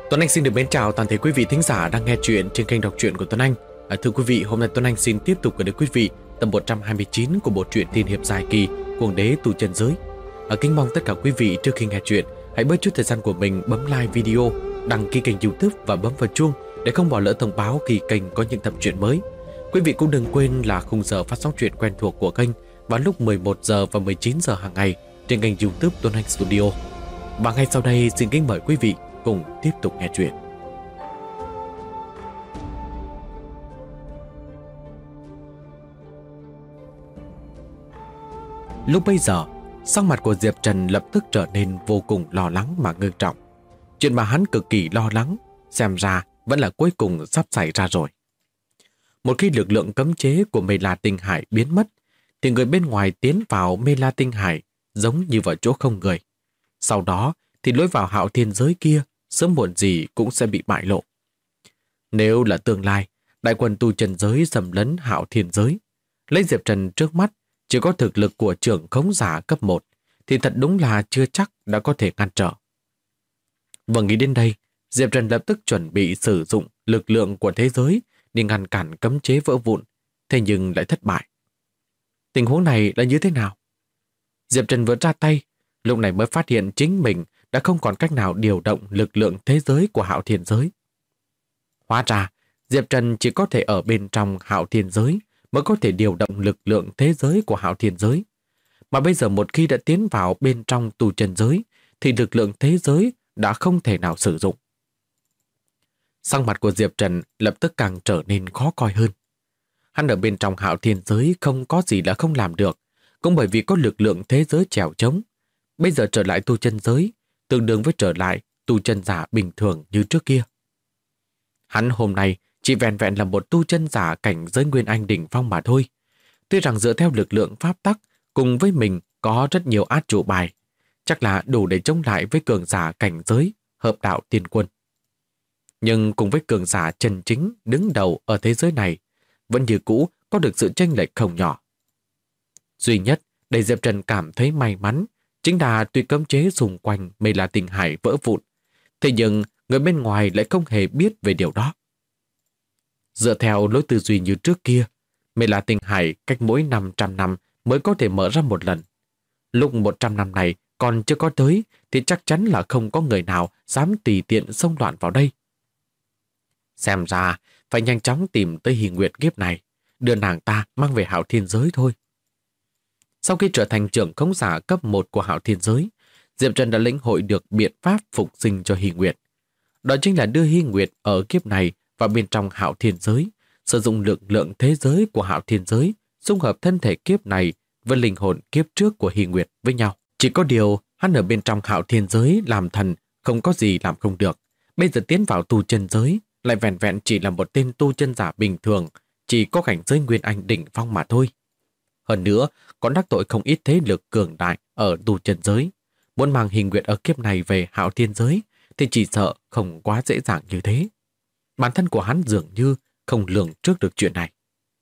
Tuấn Anh xin được mến chào toàn thể quý vị thính giả đang nghe chuyện trên kênh đọc truyện của Tuấn Anh. Thưa quý vị, hôm nay Tuấn Anh xin tiếp tục gửi đến quý vị tập 129 của bộ truyện tiên hiệp dài kỳ Cuồng Đế Tu Chân Giới. Kính mong tất cả quý vị trước khi nghe chuyện hãy bớt chút thời gian của mình bấm like video, đăng ký kênh YouTube và bấm vào chuông để không bỏ lỡ thông báo khi kênh có những tập truyện mới. Quý vị cũng đừng quên là khung giờ phát sóng truyện quen thuộc của kênh vào lúc 11 giờ và 19 giờ hàng ngày trên kênh YouTube Tuấn Anh Studio. Và ngay sau đây xin kính mời quý vị cùng tiếp tục nghe chuyện. Lúc bấy giờ, sắc mặt của Diệp Trần lập tức trở nên vô cùng lo lắng mà ngưng trọng. Chuyện mà hắn cực kỳ lo lắng, xem ra vẫn là cuối cùng sắp xảy ra rồi. Một khi lực lượng cấm chế của Mê La Tinh Hải biến mất, thì người bên ngoài tiến vào Mê La Tinh Hải giống như vào chỗ không người. Sau đó thì lối vào Hạo Thiên Giới kia sớm muộn gì cũng sẽ bị bại lộ. Nếu là tương lai, đại quân tu chân giới xâm lấn Hạo Thiên Giới, lấy Diệp Trần trước mắt chỉ có thực lực của trưởng khống giả cấp 1, thì thật đúng là chưa chắc đã có thể ngăn trở. Vừa nghĩ đến đây, Diệp Trần lập tức chuẩn bị sử dụng lực lượng của thế giới để ngăn cản cấm chế vỡ vụn, thế nhưng lại thất bại. Tình huống này là như thế nào? Diệp Trần vừa ra tay, lúc này mới phát hiện chính mình đã không còn cách nào điều động lực lượng thế giới của Hạo Thiên Giới. Hóa ra, Diệp Trần chỉ có thể ở bên trong Hạo Thiên Giới mới có thể điều động lực lượng thế giới của Hạo Thiên Giới. Mà bây giờ một khi đã tiến vào bên trong tu chân giới, thì lực lượng thế giới đã không thể nào sử dụng. Sắc mặt của Diệp Trần lập tức càng trở nên khó coi hơn. Hắn ở bên trong Hạo Thiên Giới không có gì là không làm được, cũng bởi vì có lực lượng thế giới chèo chống. Bây giờ trở lại tu chân giới, tương đương với trở lại tu chân giả bình thường như trước kia. Hắn hôm nay chỉ vẹn vẹn là một tu chân giả cảnh giới Nguyên Anh đỉnh phong mà thôi. Tuy rằng dựa theo lực lượng pháp tắc cùng với mình có rất nhiều át chủ bài, chắc là đủ để chống lại với cường giả cảnh giới hợp đạo tiên quân. Nhưng cùng với cường giả chân chính đứng đầu ở thế giới này, vẫn như cũ có được sự chênh lệch không nhỏ. Duy nhất để Diệp Trần cảm thấy may mắn chính là tuy cấm chế xung quanh Mê La Tinh Hải vỡ vụn, thế nhưng người bên ngoài lại không hề biết về điều đó. Dựa theo lối tư duy như trước kia, Mê La Tinh Hải cách mỗi 500 năm mới có thể mở ra một lần. Lúc 100 năm này còn chưa có tới thì chắc chắn là không có người nào dám tùy tiện xông loạn vào đây. Xem ra phải nhanh chóng tìm tới Hy Nguyệt kiếp này, đưa nàng ta mang về Hạo Thiên Giới thôi. Sau khi trở thành trưởng khống giả cấp 1 của Hạo Thiên Giới, Diệp Trần đã lĩnh hội được biện pháp phục sinh cho Hy Nguyệt. Đó chính là đưa Hy Nguyệt ở kiếp này vào bên trong Hạo Thiên Giới, sử dụng lực lượng thế giới của Hạo Thiên Giới, xung hợp thân thể kiếp này với linh hồn kiếp trước của Hy Nguyệt với nhau. Chỉ có điều, hắn ở bên trong Hạo Thiên Giới làm thần, không có gì làm không được. Bây giờ tiến vào tu chân giới, lại vẹn vẹn chỉ là một tên tu chân giả bình thường, chỉ có cảnh giới Nguyên Anh đỉnh phong mà thôi. Hơn nữa, còn đắc tội không ít thế lực cường đại ở tu chân giới. Muốn mang Hy Nguyệt ở kiếp này về Hạo Thiên Giới thì chỉ sợ không quá dễ dàng như thế. Bản thân của hắn dường như không lường trước được chuyện này.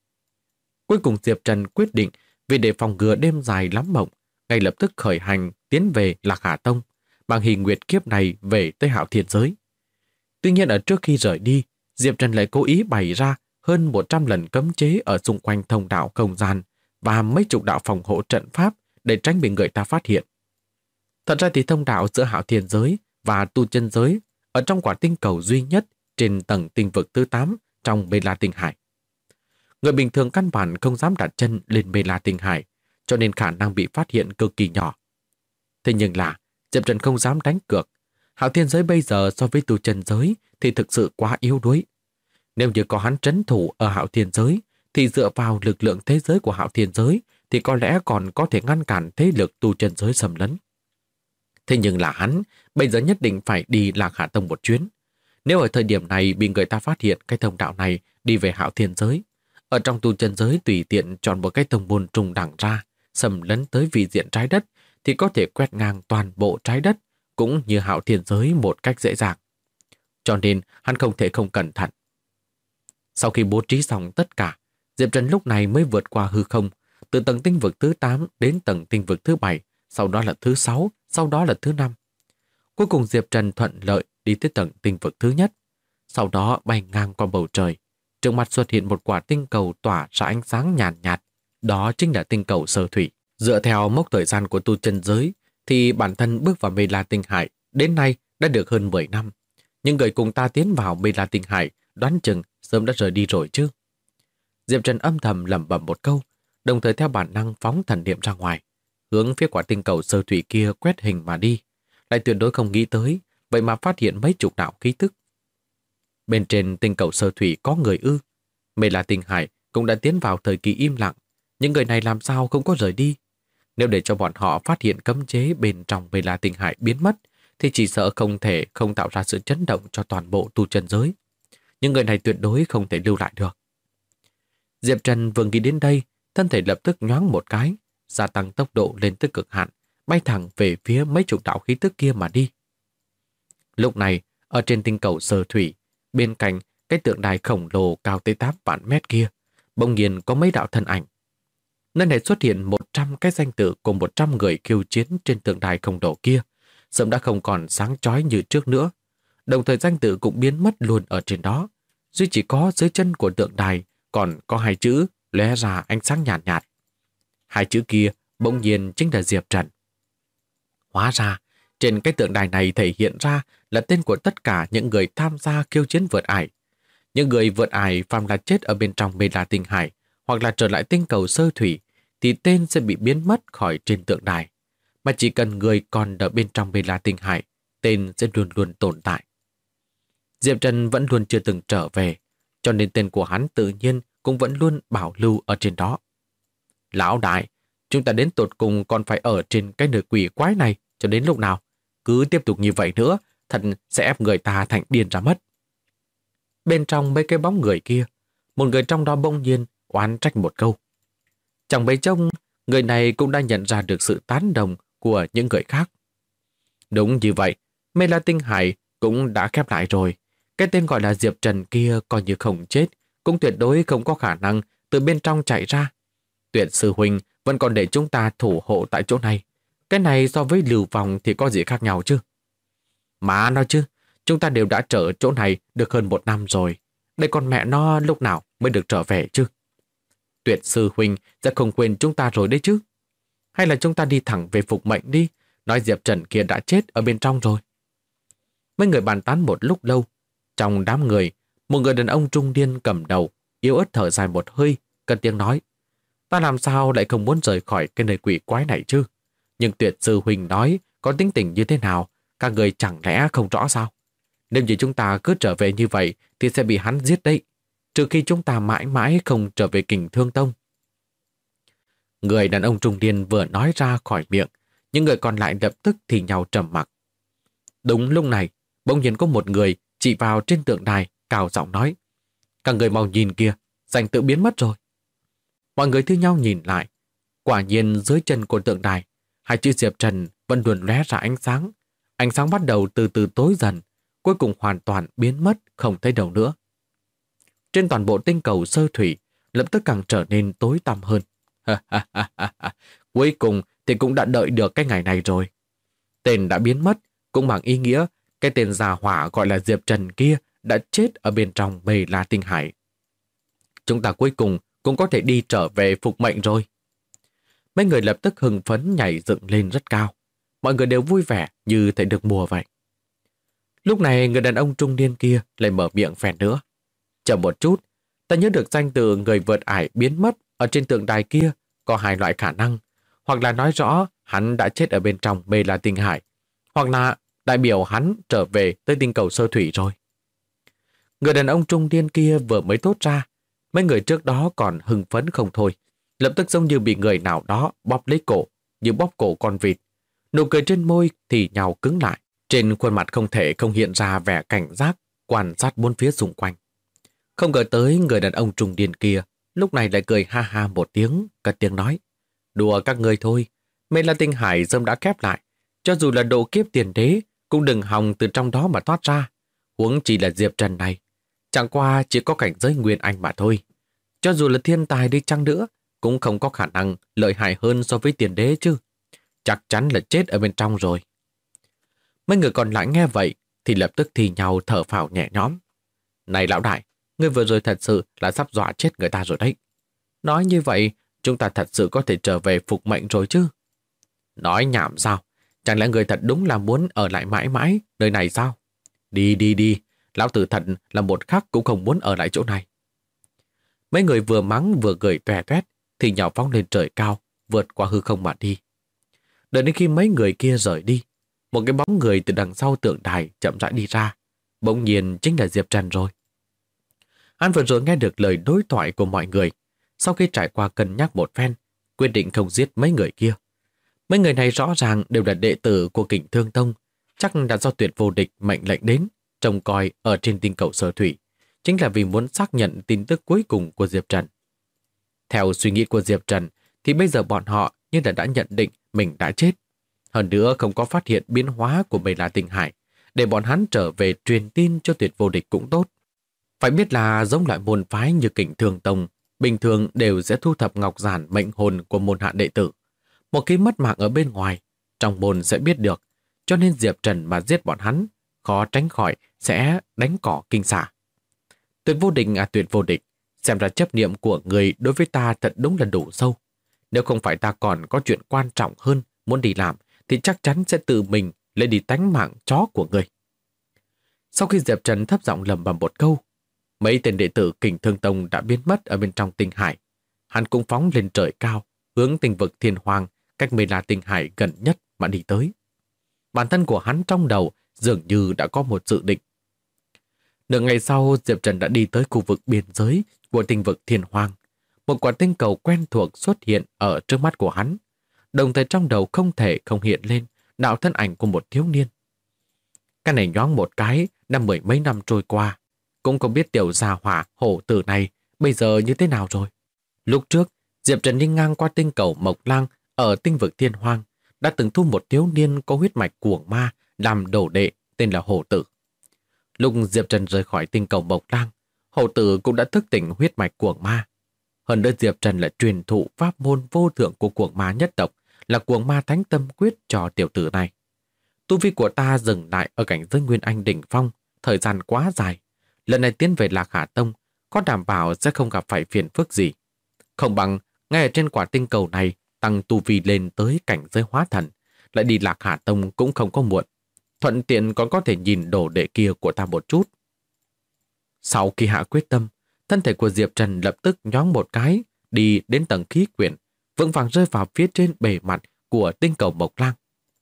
Cuối cùng Diệp Trần quyết định vì để phòng ngừa đêm dài lắm mộng, ngay lập tức khởi hành tiến về Lạc Hà Tông, mang Hy Nguyệt kiếp này về tới Hạo Thiên Giới. Tuy nhiên ở trước khi rời đi, Diệp Trần lại cố ý bày ra hơn 100 lần cấm chế ở xung quanh thông đạo không gian và mấy chục đạo phòng hộ trận pháp để tránh bị người ta phát hiện. Thật ra thì thông đạo giữa Hạo Thiên Giới và tu chân giới ở trong quả tinh cầu duy nhất trên tầng tinh vực thứ 8 trong Mê La Tinh Hải. Người bình thường căn bản không dám đặt chân lên Mê La Tinh Hải, cho nên khả năng bị phát hiện cực kỳ nhỏ. Thế nhưng là Diệp Trần không dám đánh cược. Hạo Thiên Giới bây giờ so với tu chân giới thì thực sự quá yếu đuối. Nếu như có hắn trấn thủ ở Hạo Thiên Giới thì dựa vào lực lượng thế giới của Hạo Thiên Giới thì có lẽ còn có thể ngăn cản thế lực tu chân giới xâm lấn. Thế nhưng là hắn bây giờ nhất định phải đi Lạc Hà Tông một chuyến. Nếu ở thời điểm này bị người ta phát hiện cái thông đạo này đi về Hạo Thiên Giới, ở trong tu chân giới tùy tiện chọn một cái tông môn trùng đẳng ra, xâm lấn tới vị diện trái đất thì có thể quét ngang toàn bộ trái đất cũng như Hạo Thiên Giới một cách dễ dàng. Cho nên hắn không thể không cẩn thận. Sau khi bố trí xong tất cả, Diệp Trần lúc này mới vượt qua hư không, từ tầng tinh vực thứ 8 đến tầng tinh vực thứ 7, sau đó là thứ 6, sau đó là thứ 5. Cuối cùng Diệp Trần thuận lợi đi tới tầng tinh vực thứ nhất. Sau đó bay ngang qua bầu trời. Trước mặt xuất hiện một quả tinh cầu tỏa ra ánh sáng nhàn nhạt. Đó chính là tinh cầu Sơ Thủy. Dựa theo mốc thời gian của tu chân giới, thì bản thân bước vào Mê La Tinh Hải đến nay đã được hơn 10 năm. Nhưng người cùng ta tiến vào Mê La Tinh Hải đoán chừng sớm đã rời đi rồi chứ. Diệp Trần âm thầm lẩm bẩm một câu, đồng thời theo bản năng phóng thần niệm ra ngoài, hướng phía quả tinh cầu Sơ Thủy kia quét hình mà đi. Lại tuyệt đối không nghĩ tới, vậy mà phát hiện mấy chục đạo khí tức. Bên trên tinh cầu Sơ Thủy có người ư? Mê La Tinh Hải cũng đã tiến vào thời kỳ im lặng. Những người này làm sao không có rời đi? Nếu để cho bọn họ phát hiện cấm chế bên trong Mê La Tinh Hải biến mất, thì chỉ sợ không thể không tạo ra sự chấn động cho toàn bộ tu chân giới. Những người này tuyệt đối không thể lưu lại được. Diệp Trần vừa nghĩ đến đây, thân thể lập tức nhoáng một cái, gia tăng tốc độ lên tới cực hạn, bay thẳng về phía mấy chục đạo khí tức kia mà đi. Lúc này, ở trên tinh cầu Sơ Thủy, bên cạnh cái tượng đài khổng lồ cao tới 8 vạn mét kia, bỗng nhiên có mấy đạo thân ảnh. Nơi này xuất hiện 100 cái danh tự cùng 100 người khiêu chiến trên tượng đài khổng lồ kia, sớm đã không còn sáng chói như trước nữa. Đồng thời danh tự cũng biến mất luôn ở trên đó. Duy chỉ có dưới chân của tượng đài còn có hai chữ lóe ra ánh sáng nhạt nhạt. Hai chữ kia bỗng nhiên chính là Diệp Trần. Hóa ra, trên cái tượng đài này thể hiện ra là tên của tất cả những người tham gia khiêu chiến vượt ải. Những người vượt ải phàm là chết ở bên trong Mê La Tinh Hải hoặc là trở lại tinh cầu Sơ Thủy thì tên sẽ bị biến mất khỏi trên tượng đài. Mà chỉ cần người còn ở bên trong Mê La Tinh Hải, tên sẽ luôn luôn tồn tại. Diệp Trần vẫn luôn chưa từng trở về, cho nên tên của hắn tự nhiên cũng vẫn luôn bảo lưu ở trên đó. Lão đại, chúng ta đến tột cùng còn phải ở trên cái nơi quỷ quái này cho đến lúc nào? Cứ tiếp tục như vậy nữa, thật sẽ ép người ta thành điên ra mất. Bên trong mấy cái bóng người kia, một người trong đó bỗng nhiên oán trách một câu. Chẳng mấy trông, người này cũng đã nhận ra được sự tán đồng của những người khác. Đúng như vậy, Mê La Tinh Hải cũng đã khép lại rồi. Cái tên gọi là Diệp Trần kia coi như không chết, cũng tuyệt đối không có khả năng từ bên trong chạy ra. Tuyệt sư huynh vẫn còn để chúng ta thủ hộ tại chỗ này. Cái này so với lưu vòng thì có gì khác nhau chứ? Mà nói chứ, chúng ta đều đã trở chỗ này được hơn 1 năm rồi. Đây con mẹ nó lúc nào mới được trở về chứ? Tuyệt sư huynh sẽ không quên chúng ta rồi đấy chứ? Hay là chúng ta đi thẳng về phục mệnh đi, nói Diệp Trần kia đã chết ở bên trong rồi? Mấy người bàn tán một lúc lâu. Trong đám người, một người đàn ông trung niên cầm đầu, yếu ớt thở dài một hơi, cất tiếng nói. Ta làm sao lại không muốn rời khỏi cái nơi quỷ quái này chứ? Nhưng Tuyệt sư huynh nói có tính tình như thế nào, các người chẳng lẽ không rõ sao? Nếu như chúng ta cứ trở về như vậy thì sẽ bị hắn giết đấy, trừ khi chúng ta mãi mãi không trở về Kình Thương Tông. Người đàn ông trung niên vừa nói ra khỏi miệng, những người còn lại lập tức thì nhau trầm mặc. Đúng lúc này, bỗng nhiên có một người chỉ vào trên tượng đài, cào giọng nói. Các người mau nhìn kìa, danh tự biến mất rồi. Mọi người thứ nhau nhìn lại. Quả nhiên dưới chân của tượng đài, hai chữ Diệp Trần vẫn luôn lóe ra ánh sáng. Ánh sáng bắt đầu từ từ tối dần, cuối cùng hoàn toàn biến mất, không thấy đâu nữa. Trên toàn bộ tinh cầu Sơ Thủy, lập tức càng trở nên tối tăm hơn. Cuối cùng thì cũng đã đợi được cái ngày này rồi. Tên đã biến mất, cũng bằng ý nghĩa cái tên già hỏa gọi là Diệp Trần kia đã chết ở bên trong Mê La Tinh Hải. Chúng ta cuối cùng cũng có thể đi trở về phục mệnh rồi. Mấy người lập tức hưng phấn nhảy dựng lên rất cao. Mọi người đều vui vẻ như thể được mùa vậy. Lúc này người đàn ông trung niên kia lại mở miệng phèn nữa. Chờ một chút, ta nhớ được danh từ người vượt ải biến mất ở trên tượng đài kia có 2 loại khả năng. Hoặc là nói rõ hắn đã chết ở bên trong Mê La Tinh Hải, hoặc là đại biểu hắn trở về tới tinh cầu Sơ Thủy rồi. Người đàn ông trung niên kia vừa mới thốt ra, mấy người trước đó còn hưng phấn không thôi, lập tức giống như bị người nào đó bóp lấy cổ, như bóp cổ con vịt. Nụ cười trên môi thì nhào cứng lại, trên khuôn mặt không thể không hiện ra vẻ cảnh giác, quan sát bốn phía xung quanh. Không ngờ tới người đàn ông trung niên kia lúc này lại cười ha ha một tiếng, cất tiếng nói. Đùa các ngươi thôi, Mê La Tinh Hải sớm đã khép lại, cho dù là độ kiếp tiền đế cũng đừng hòng từ trong đó mà thoát ra. Huống chỉ là Diệp Trần này, chẳng qua chỉ có cảnh giới Nguyên Anh mà thôi. Cho dù là thiên tài đi chăng nữa, cũng không có khả năng lợi hại hơn so với tiền đế chứ. Chắc chắn là chết ở bên trong rồi. Mấy người còn lại nghe vậy, thì lập tức thì nhau thở phào nhẹ nhõm. Này lão đại, ngươi vừa rồi thật sự là sắp dọa chết người ta rồi đấy. Nói như vậy, chúng ta thật sự có thể trở về phục mệnh rồi chứ? Nói nhảm sao? Chẳng lẽ người thật đúng là muốn ở lại mãi mãi nơi này sao? Đi đi đi, lão tử thật là một khắc cũng không muốn ở lại chỗ này. Mấy người vừa mắng vừa cười toe toét thì nhào phóng lên trời cao, vượt qua hư không mà đi. Đợi đến khi mấy người kia rời đi, một cái bóng người từ đằng sau tượng đài chậm rãi đi ra. Bỗng nhiên chính là Diệp Trần rồi. Hắn vừa rồi nghe được lời đối thoại của mọi người. Sau khi trải qua cân nhắc một phen, quyết định không giết mấy người kia. Mấy người này rõ ràng đều là đệ tử của Kình Thương Tông, chắc là do Tuyệt Vô Địch mệnh lệnh đến, trông coi ở trên tinh cầu Sở Thủy, chính là vì muốn xác nhận tin tức cuối cùng của Diệp Trần. Theo suy nghĩ của Diệp Trần, thì bây giờ bọn họ như là đã nhận định mình đã chết. Hơn nữa không có phát hiện biến hóa của Bầy La Tinh Hải, để bọn hắn trở về truyền tin cho Tuyệt Vô Địch cũng tốt. Phải biết là giống loại môn phái như Kình Thương Tông, bình thường đều sẽ thu thập ngọc giản mệnh hồn của môn hạ đệ tử. Một khi mất mạng ở bên ngoài, trong môn sẽ biết được, cho nên Diệp Trần mà giết bọn hắn, khó tránh khỏi sẽ đánh cỏ kinh xả. Tuyệt Vô Địch, xem ra chấp niệm của người đối với ta thật đúng là đủ sâu. Nếu không phải ta còn có chuyện quan trọng hơn muốn đi làm, thì chắc chắn sẽ tự mình lấy đi tánh mạng chó của người. Sau khi Diệp Trần thấp giọng lẩm bẩm một câu, mấy tên đệ tử Kình Thương Tông đã biến mất ở bên trong tinh hải. Hắn cũng phóng lên trời cao, hướng tinh vực Thiên Hoàng, cách Bầy La Tinh Hải gần nhất mà đi tới. Bản thân của hắn trong đầu dường như đã có một dự định. Nửa ngày sau, Diệp Trần đã đi tới khu vực biên giới của tinh vực Thiên Hoàng. Một quả tinh cầu quen thuộc xuất hiện ở trước mắt của hắn. Đồng thời trong đầu không thể không hiện lên đạo thân ảnh của một thiếu niên. Cái này nhoáng một cái, đã mười mấy năm trôi qua, cũng không biết tiểu gia hỏa hổ tử này bây giờ như thế nào rồi. Lúc trước, Diệp Trần đi ngang qua tinh cầu Mộc Lang ở tinh vực Thiên Hoang, đã từng thu một thiếu niên có huyết mạch cuồng ma làm đồ đệ tên là Hổ Tử. Lúc Diệp Trần rời khỏi tinh cầu Mộc Lang, Hổ Tử cũng đã thức tỉnh huyết mạch cuồng ma. Hơn nữa Diệp Trần lại truyền thụ pháp môn vô thượng của cuồng ma nhất tộc là cuồng ma thánh tâm quyết cho tiểu tử này. Tu vi của ta dừng lại ở cảnh giới Nguyên Anh đỉnh phong, thời gian quá dài. Lần này tiến về Lạc Hà Tông, có đảm bảo sẽ không gặp phải phiền phức gì. Không bằng, ngay ở trên quả tinh cầu này, tăng tu vi lên tới cảnh giới hóa thần, lại đi Lạc Hà Tông cũng không có muộn. Thuận tiện còn có thể nhìn đồ đệ kia của ta một chút. Sau khi hạ quyết tâm, thân thể của Diệp Trần lập tức nhoáng một cái, đi đến tầng khí quyển, vững vàng rơi vào phía trên bề mặt của tinh cầu Mộc Lang.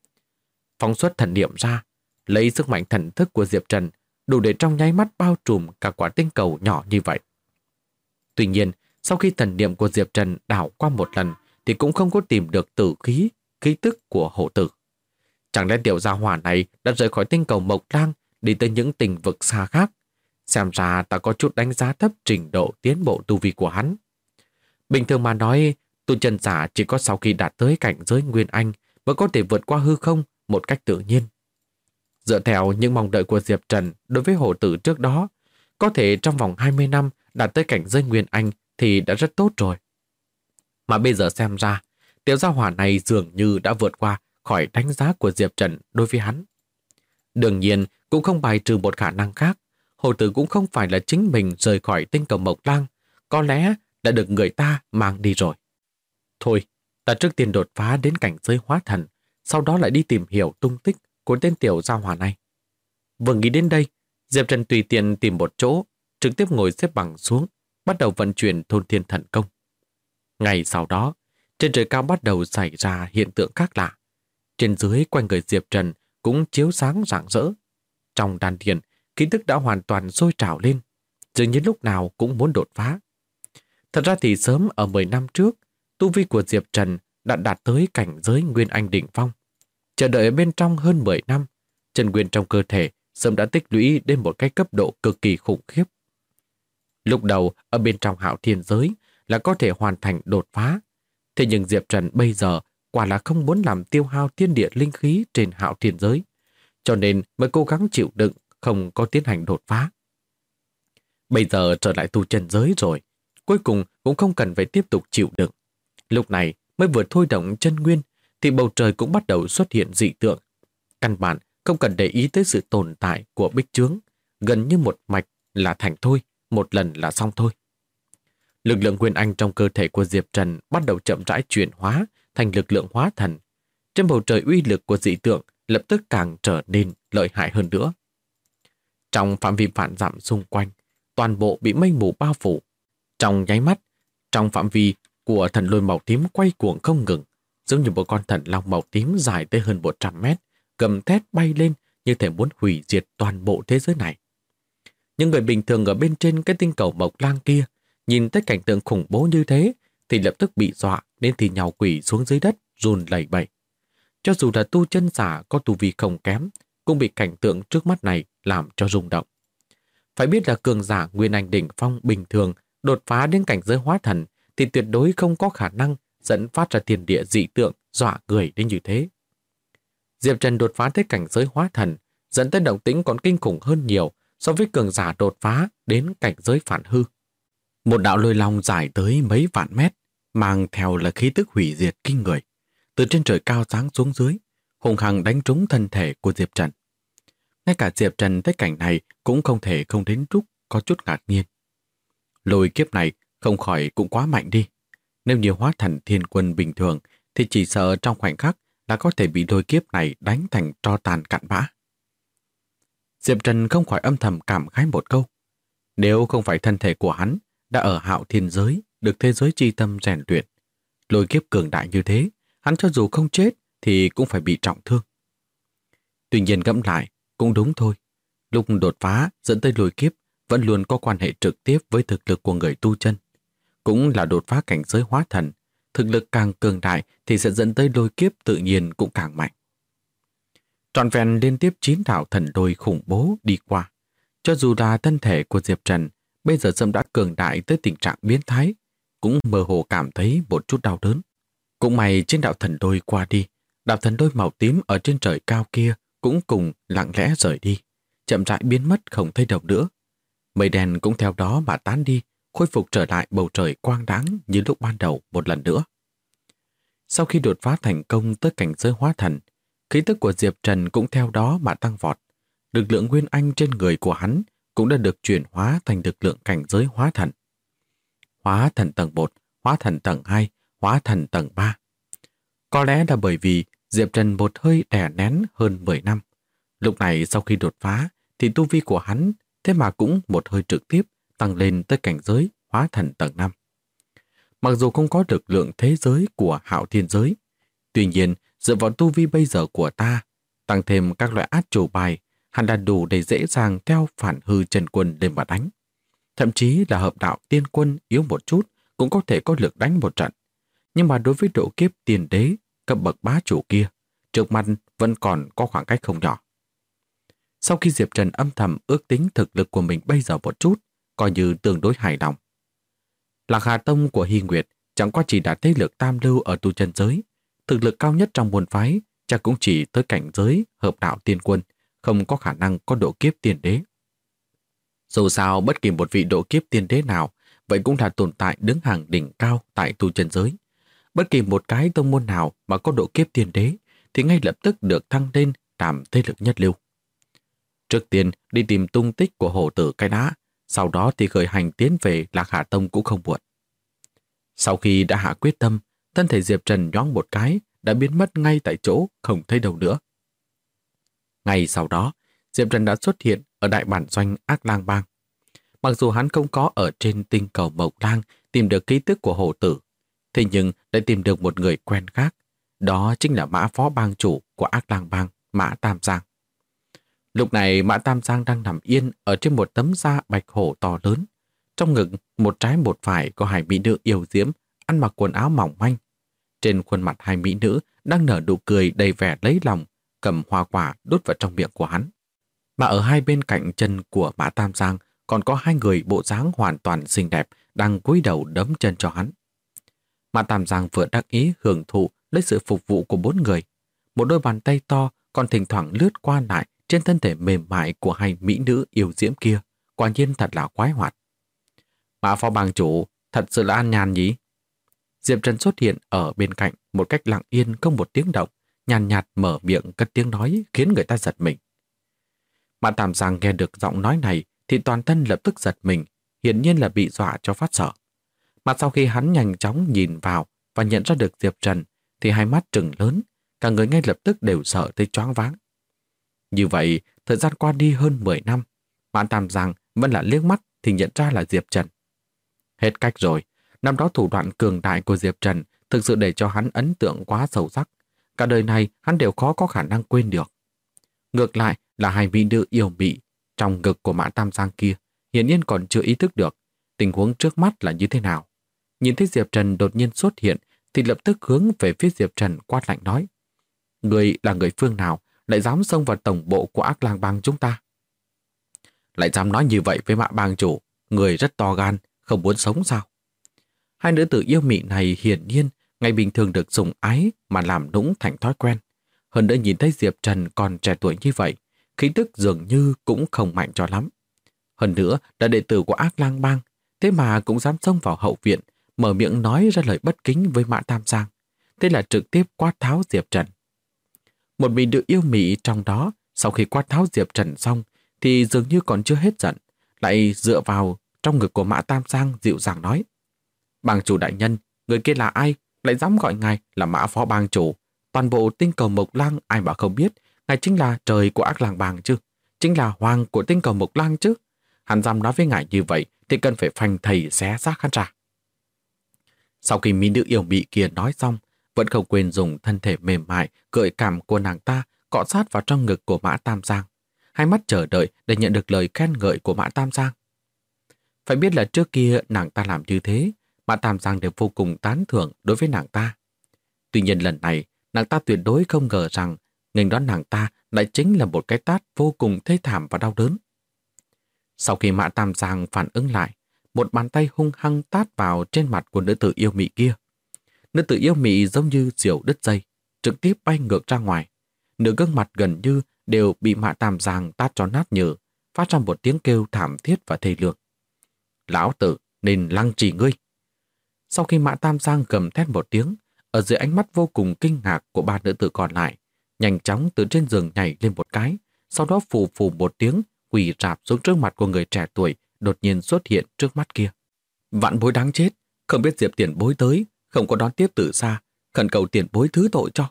Phóng xuất thần niệm ra, lấy sức mạnh thần thức của Diệp Trần, đủ để trong nháy mắt bao trùm cả quả tinh cầu nhỏ như vậy. Tuy nhiên, sau khi thần niệm của Diệp Trần đảo qua một lần, thì cũng không có tìm được tử khí, khí tức của Hổ Tử. Chẳng lẽ tiểu gia hỏa này đã rời khỏi tinh cầu Mộc Lang đi tới những tinh vực xa khác? Xem ra ta có chút đánh giá thấp trình độ tiến bộ tu vi của hắn. Bình thường mà nói, tu chân giả chỉ có sau khi đạt tới cảnh giới Nguyên Anh mới có thể vượt qua hư không một cách tự nhiên. Dựa theo những mong đợi của Diệp Trần đối với Hổ Tử trước đó, có thể trong vòng 20 năm đạt tới cảnh giới Nguyên Anh thì đã rất tốt rồi. Mà bây giờ xem ra, tiểu gia hỏa này dường như đã vượt qua khỏi đánh giá của Diệp Trần đối với hắn. Đương nhiên, cũng không bài trừ một khả năng khác. Hổ Tử cũng không phải là chính mình rời khỏi tinh cầu Mộc Lang, có lẽ đã được người ta mang đi rồi. Thôi, ta trước tiên đột phá đến cảnh giới hóa thần, sau đó lại đi tìm hiểu tung tích của tên tiểu gia hỏa này. Vừa nghĩ đến đây, Diệp Trần tùy tiện tìm một chỗ, trực tiếp ngồi xếp bằng xuống, bắt đầu vận chuyển thôn thiên thần công. Ngày sau đó, trên trời cao bắt đầu xảy ra hiện tượng khác lạ. Trên dưới quanh người Diệp Trần cũng chiếu sáng rạng rỡ. Trong đan điền, khí tức đã hoàn toàn sôi trào lên, dường như lúc nào cũng muốn đột phá. Thật ra thì sớm ở 10 năm trước, tu vi của Diệp Trần đã đạt tới cảnh giới Nguyên Anh đỉnh phong. Chờ đợi ở bên trong hơn 10 năm, chân nguyên trong cơ thể sớm đã tích lũy đến một cái cấp độ cực kỳ khủng khiếp. Lúc đầu ở bên trong Hạo Thiên giới là có thể hoàn thành đột phá. Thế nhưng Diệp Trần bây giờ quả là không muốn làm tiêu hao thiên địa linh khí trên Hạo Thiên giới, cho nên mới cố gắng chịu đựng không có tiến hành đột phá. Bây giờ trở lại tu chân giới rồi, cuối cùng cũng không cần phải tiếp tục chịu đựng. Lúc này mới vừa thôi động chân nguyên thì bầu trời cũng bắt đầu xuất hiện dị tượng. Căn bản không cần để ý tới sự tồn tại của bích chướng, gần như một mạch là thành thôi, một lần là xong thôi. Lực lượng nguyên anh trong cơ thể của Diệp Trần bắt đầu chậm rãi chuyển hóa thành lực lượng hóa thần. Trên bầu trời uy lực của dị tượng lập tức càng trở nên lợi hại hơn nữa. Trong phạm vi vạn dặm xung quanh, toàn bộ bị mây mù bao phủ. Trong nháy mắt, trong phạm vi của thần lôi màu tím quay cuồng không ngừng, giống như một con thần long màu tím dài tới hơn 100 mét, gầm thét bay lên như thể muốn hủy diệt toàn bộ thế giới này. Những người bình thường ở bên trên cái tinh cầu Mộc Lang kia, nhìn thấy cảnh tượng khủng bố như thế, thì lập tức bị dọa nên thì nhào quỷ xuống dưới đất, run lẩy bẩy. Cho dù là tu chân giả có tu vi không kém, cũng bị cảnh tượng trước mắt này làm cho rung động. Phải biết là cường giả Nguyên Anh đỉnh phong bình thường đột phá đến cảnh giới hóa thần thì tuyệt đối không có khả năng dẫn phát ra thiên địa dị tượng dọa người đến như thế. Diệp Trần đột phá tới cảnh giới hóa thần, dẫn tới động tĩnh còn kinh khủng hơn nhiều so với cường giả đột phá đến cảnh giới phản hư. Một đạo lôi long dài tới mấy vạn mét, mang theo là khí tức hủy diệt kinh người, từ trên trời cao giáng xuống dưới, hùng hăng đánh trúng thân thể của Diệp Trần. Ngay cả Diệp Trần thấy cảnh này cũng không thể không đến lúc có chút ngạc nhiên. Lôi kiếp này không khỏi cũng quá mạnh đi. Nếu như hóa thần thiên quân bình thường thì chỉ sợ trong khoảnh khắc là có thể bị lôi kiếp này đánh thành tro tàn cặn bã. Diệp Trần không khỏi âm thầm cảm khái một câu. Nếu không phải thân thể của hắn đã ở Hạo Thiên giới, được thế giới chi tâm rèn luyện, lôi kiếp cường đại như thế, hắn cho dù không chết thì cũng phải bị trọng thương. Tuy nhiên ngẫm lại, cũng đúng thôi. Lúc đột phá dẫn tới lôi kiếp vẫn luôn có quan hệ trực tiếp với thực lực của người tu chân. Cũng là đột phá cảnh giới hóa thần, thực lực càng cường đại thì sẽ dẫn tới lôi kiếp tự nhiên cũng càng mạnh. Trọn vẹn liên tiếp 9 đạo thần lôi khủng bố đi qua. Cho dù là thân thể của Diệp Trần bây giờ sớm đã cường đại tới tình trạng biến thái, cũng mơ hồ cảm thấy một chút đau đớn. Cũng may trên đạo thần lôi qua đi, đạo thần lôi màu tím ở trên trời cao kia cũng cùng lặng lẽ rời đi, chậm rãi biến mất không thấy đâu nữa. Mây đen cũng theo đó mà tán đi, khôi phục trở lại bầu trời quang đãng như lúc ban đầu một lần nữa. Sau khi đột phá thành công tới cảnh giới hóa thần, khí tức của Diệp Trần cũng theo đó mà tăng vọt. Lực lượng nguyên anh trên người của hắn cũng đã được chuyển hóa thành lực lượng cảnh giới hóa thần. Hóa thần tầng 1, hóa thần tầng 2, hóa thần tầng 3. Có lẽ là bởi vì Diệp Trần một hơi đè nén hơn 10 năm. Lúc này sau khi đột phá thì tu vi của hắn thế mà cũng một hơi trực tiếp tăng lên tới cảnh giới hóa thần tầng 5. Mặc dù không có lực lượng thế giới của Hạo Thiên giới, tuy nhiên dựa vào tu vi bây giờ của ta, tăng thêm các loại át chủ bài, hẳn là đủ để dễ dàng theo phản hư Trần Quân lên mà đánh. Thậm chí là hợp đạo tiên quân yếu một chút cũng có thể có lực đánh một trận. Nhưng mà đối với độ kiếp tiền đế, cấp bậc bá chủ kia, trước mặt vẫn còn có khoảng cách không nhỏ. Sau khi Diệp Trần âm thầm ước tính thực lực của mình bây giờ một chút, coi như tương đối hài lòng. Lạc Hà Tông của Hy Nguyệt chẳng qua chỉ đạt thế lực tam lưu ở tu chân giới, thực lực cao nhất trong môn phái chắc cũng chỉ tới cảnh giới hợp đạo tiên quân, không có khả năng có độ kiếp tiên đế. Dù sao bất kỳ một vị độ kiếp tiên đế nào, vậy cũng là tồn tại đứng hàng đỉnh cao tại tu chân giới. Bất kỳ một cái tông môn nào mà có độ kiếp tiên đế thì ngay lập tức được thăng lên làm thế lực nhất lưu. Trước tiên đi tìm tung tích của hổ tử cái đá, sau đó thì khởi hành tiến về Lạc Hà Tông cũng không muộn. Sau khi đã hạ quyết tâm, thân thể Diệp Trần nhoáng một cái đã biến mất ngay tại chỗ, không thấy đâu nữa. Ngay sau đó, Diệp Trần đã xuất hiện ở đại bản doanh Ác Lang Bang. Mặc dù hắn không có ở trên tinh cầu Mộc Lang tìm được ký tức của hổ tử, thế nhưng lại tìm được một người quen khác, đó chính là Mã phó bang chủ của Ác Lang Bang, Mã Tam Giang. Lúc này Mã Tam Giang đang nằm yên ở trên một tấm da bạch hổ to lớn. Trong ngực, một trái một phải có hai mỹ nữ yêu diễm, ăn mặc quần áo mỏng manh. Trên khuôn mặt hai mỹ nữ đang nở nụ cười đầy vẻ lấy lòng, cầm hoa quả đút vào trong miệng của hắn. Mà ở hai bên cạnh chân của Mã Tam Giang còn có hai người bộ dáng hoàn toàn xinh đẹp đang cúi đầu đấm chân cho hắn. Mã Tam Giang vừa đắc ý hưởng thụ lấy sự phục vụ của bốn người. Một đôi bàn tay to còn thỉnh thoảng lướt qua lại trên thân thể mềm mại của hai mỹ nữ yêu diễm kia, quả nhiên thật là khoái hoạt. Mã phó bang chủ thật sự là an nhàn nhỉ? Diệp Trần xuất hiện ở bên cạnh một cách lặng yên không một tiếng động, nhàn nhạt mở miệng cất tiếng nói khiến người ta giật mình. Mã Tam Giang nghe được giọng nói này thì toàn thân lập tức giật mình, hiển nhiên là bị dọa cho phát sợ. Mà sau khi hắn nhanh chóng nhìn vào và nhận ra được Diệp Trần thì hai mắt trừng lớn, cả người ngay lập tức đều sợ tới choáng váng. Như vậy, thời gian qua đi hơn 10 năm, Mã Tam Giang vẫn là liếc mắt thì nhận ra là Diệp Trần. Hết cách rồi, năm đó thủ đoạn cường đại của Diệp Trần thực sự để cho hắn ấn tượng quá sâu sắc. Cả đời này hắn đều khó có khả năng quên được. Ngược lại là hai mỹ nữ yêu mị trong ngực của Mã Tam Giang kia hiển nhiên còn chưa ý thức được tình huống trước mắt là như thế nào. Nhìn thấy Diệp Trần đột nhiên xuất hiện thì lập tức hướng về phía Diệp Trần quát lạnh nói: Người là người phương nào lại dám xông vào tổng bộ của Ác Lang Bang chúng ta? Lại dám nói như vậy với Mã bang chủ, người rất to gan, không muốn sống sao? Hai nữ tử yêu mị này hiển nhiên ngày bình thường được sủng ái mà làm nũng thành thói quen. Hơn nữa nhìn thấy Diệp Trần còn trẻ tuổi như vậy, khí tức dường như cũng không mạnh cho lắm. Hơn nữa là đệ tử của Ác Lang Bang, thế mà cũng dám xông vào hậu viện, mở miệng nói ra lời bất kính với Mã Tam Giang. Thế là trực tiếp quát tháo Diệp Trần. Một mỹ nữ yêu mị trong đó, sau khi quát tháo Diệp Trần xong, thì dường như còn chưa hết giận, lại dựa vào trong ngực của Mã Tam Giang dịu dàng nói: Bang chủ đại nhân, người kia là ai, lại dám gọi ngài là Mã phó bang chủ? Toàn bộ tinh cầu Mộc Lang ai mà không biết, ngài chính là trời của Ác Lang Bang chứ, chính là hoàng của tinh cầu Mộc Lang chứ. Hắn dám nói với ngài như vậy thì cần phải phanh thầy xé xác hắn ra. Sau khi mỹ nữ yêu mị kia nói xong, vẫn không quên dùng thân thể mềm mại, gợi cảm của nàng ta cọ sát vào trong ngực của Mã Tam Giang, hai mắt chờ đợi để nhận được lời khen ngợi của Mã Tam Giang. Phải biết là trước kia nàng ta làm như thế, Mã Tam Giang đều vô cùng tán thưởng đối với nàng ta. Tuy nhiên lần này, nàng ta tuyệt đối không ngờ rằng nghênh đón nàng ta lại chính là một cái tát vô cùng thê thảm và đau đớn. Sau khi Mã Tam Giang phản ứng lại, một bàn tay hung hăng tát vào trên mặt của nữ tử yêu mị kia. Nữ tử yêu mị giống như diều đứt dây, trực tiếp bay ngược ra ngoài. Nửa gương mặt gần như đều bị Mã Tam Giang tát cho nát nhừ, phát ra một tiếng kêu thảm thiết và thê lương. Lão tử nên lăng trì ngươi. Sau khi Mã Tam Giang gầm thét một tiếng, ở dưới ánh mắt vô cùng kinh ngạc của ba nữ tử còn lại, nhanh chóng từ trên giường nhảy lên một cái, sau đó phù phù một tiếng quỳ rạp xuống trước mặt của người trẻ tuổi đột nhiên xuất hiện trước mắt kia. Vạn bối đáng chết, không biết Diệp tiền bối tới, không có đón tiếp từ xa, khẩn cầu tiền bối thứ tội cho.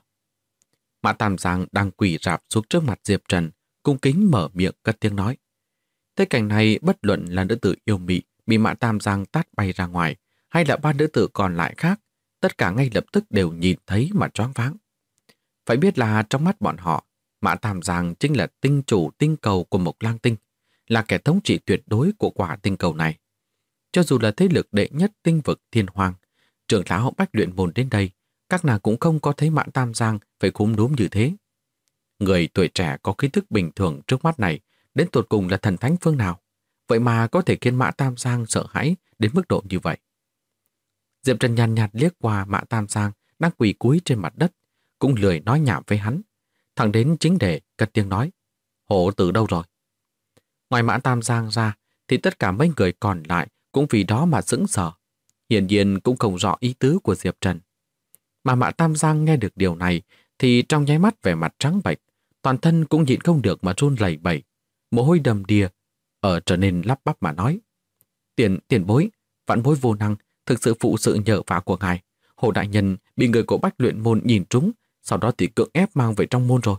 Mã Tam Giang đang quỳ rạp xuống trước mặt Diệp Trần, cung kính mở miệng cất tiếng nói. Thế cảnh này bất luận là nữ tử yêu mị bị Mã Tam Giang tát bay ra ngoài, hay là ba nữ tử còn lại khác, tất cả ngay lập tức đều nhìn thấy mà choáng váng. Phải biết là trong mắt bọn họ, Mã Tam Giang chính là tinh chủ tinh cầu của Mộc Lang Tinh, là kẻ thống trị tuyệt đối của quả tinh cầu này. Cho dù là thế lực đệ nhất tinh vực Thiên Hoàng, trưởng lão Bách Luyện Môn đến đây, các nàng cũng không có thấy Mã Tam Giang phải cúm núm như thế. Người tuổi trẻ có kiến thức bình thường trước mắt này, đến tột cùng là thần thánh phương nào, vậy mà có thể khiến Mã Tam Giang sợ hãi đến mức độ như vậy. Diệp Trần nhàn nhạt liếc qua Mã Tam Giang đang quỳ cúi trên mặt đất, cũng lười nói nhảm với hắn, thẳng đến chính để cất tiếng nói: Hổ tử đâu rồi? Ngoài Mã Tam Giang ra thì tất cả mấy người còn lại cũng vì đó mà sững sờ, hiển nhiên cũng không rõ ý tứ của Diệp Trần. Mà Mã Tam Giang nghe được điều này thì trong nháy mắt vẻ mặt trắng bệch, toàn thân cũng nhịn không được mà run lẩy bẩy, mồ hôi đầm đìa, trở nên lắp bắp mà nói: Tiền bối, vãn bối vô năng, thực sự phụ sự nhờ vả của ngài. Hồ đại nhân bị người của Bách Luyện Môn nhìn trúng, sau đó thì cưỡng ép mang về trong môn rồi.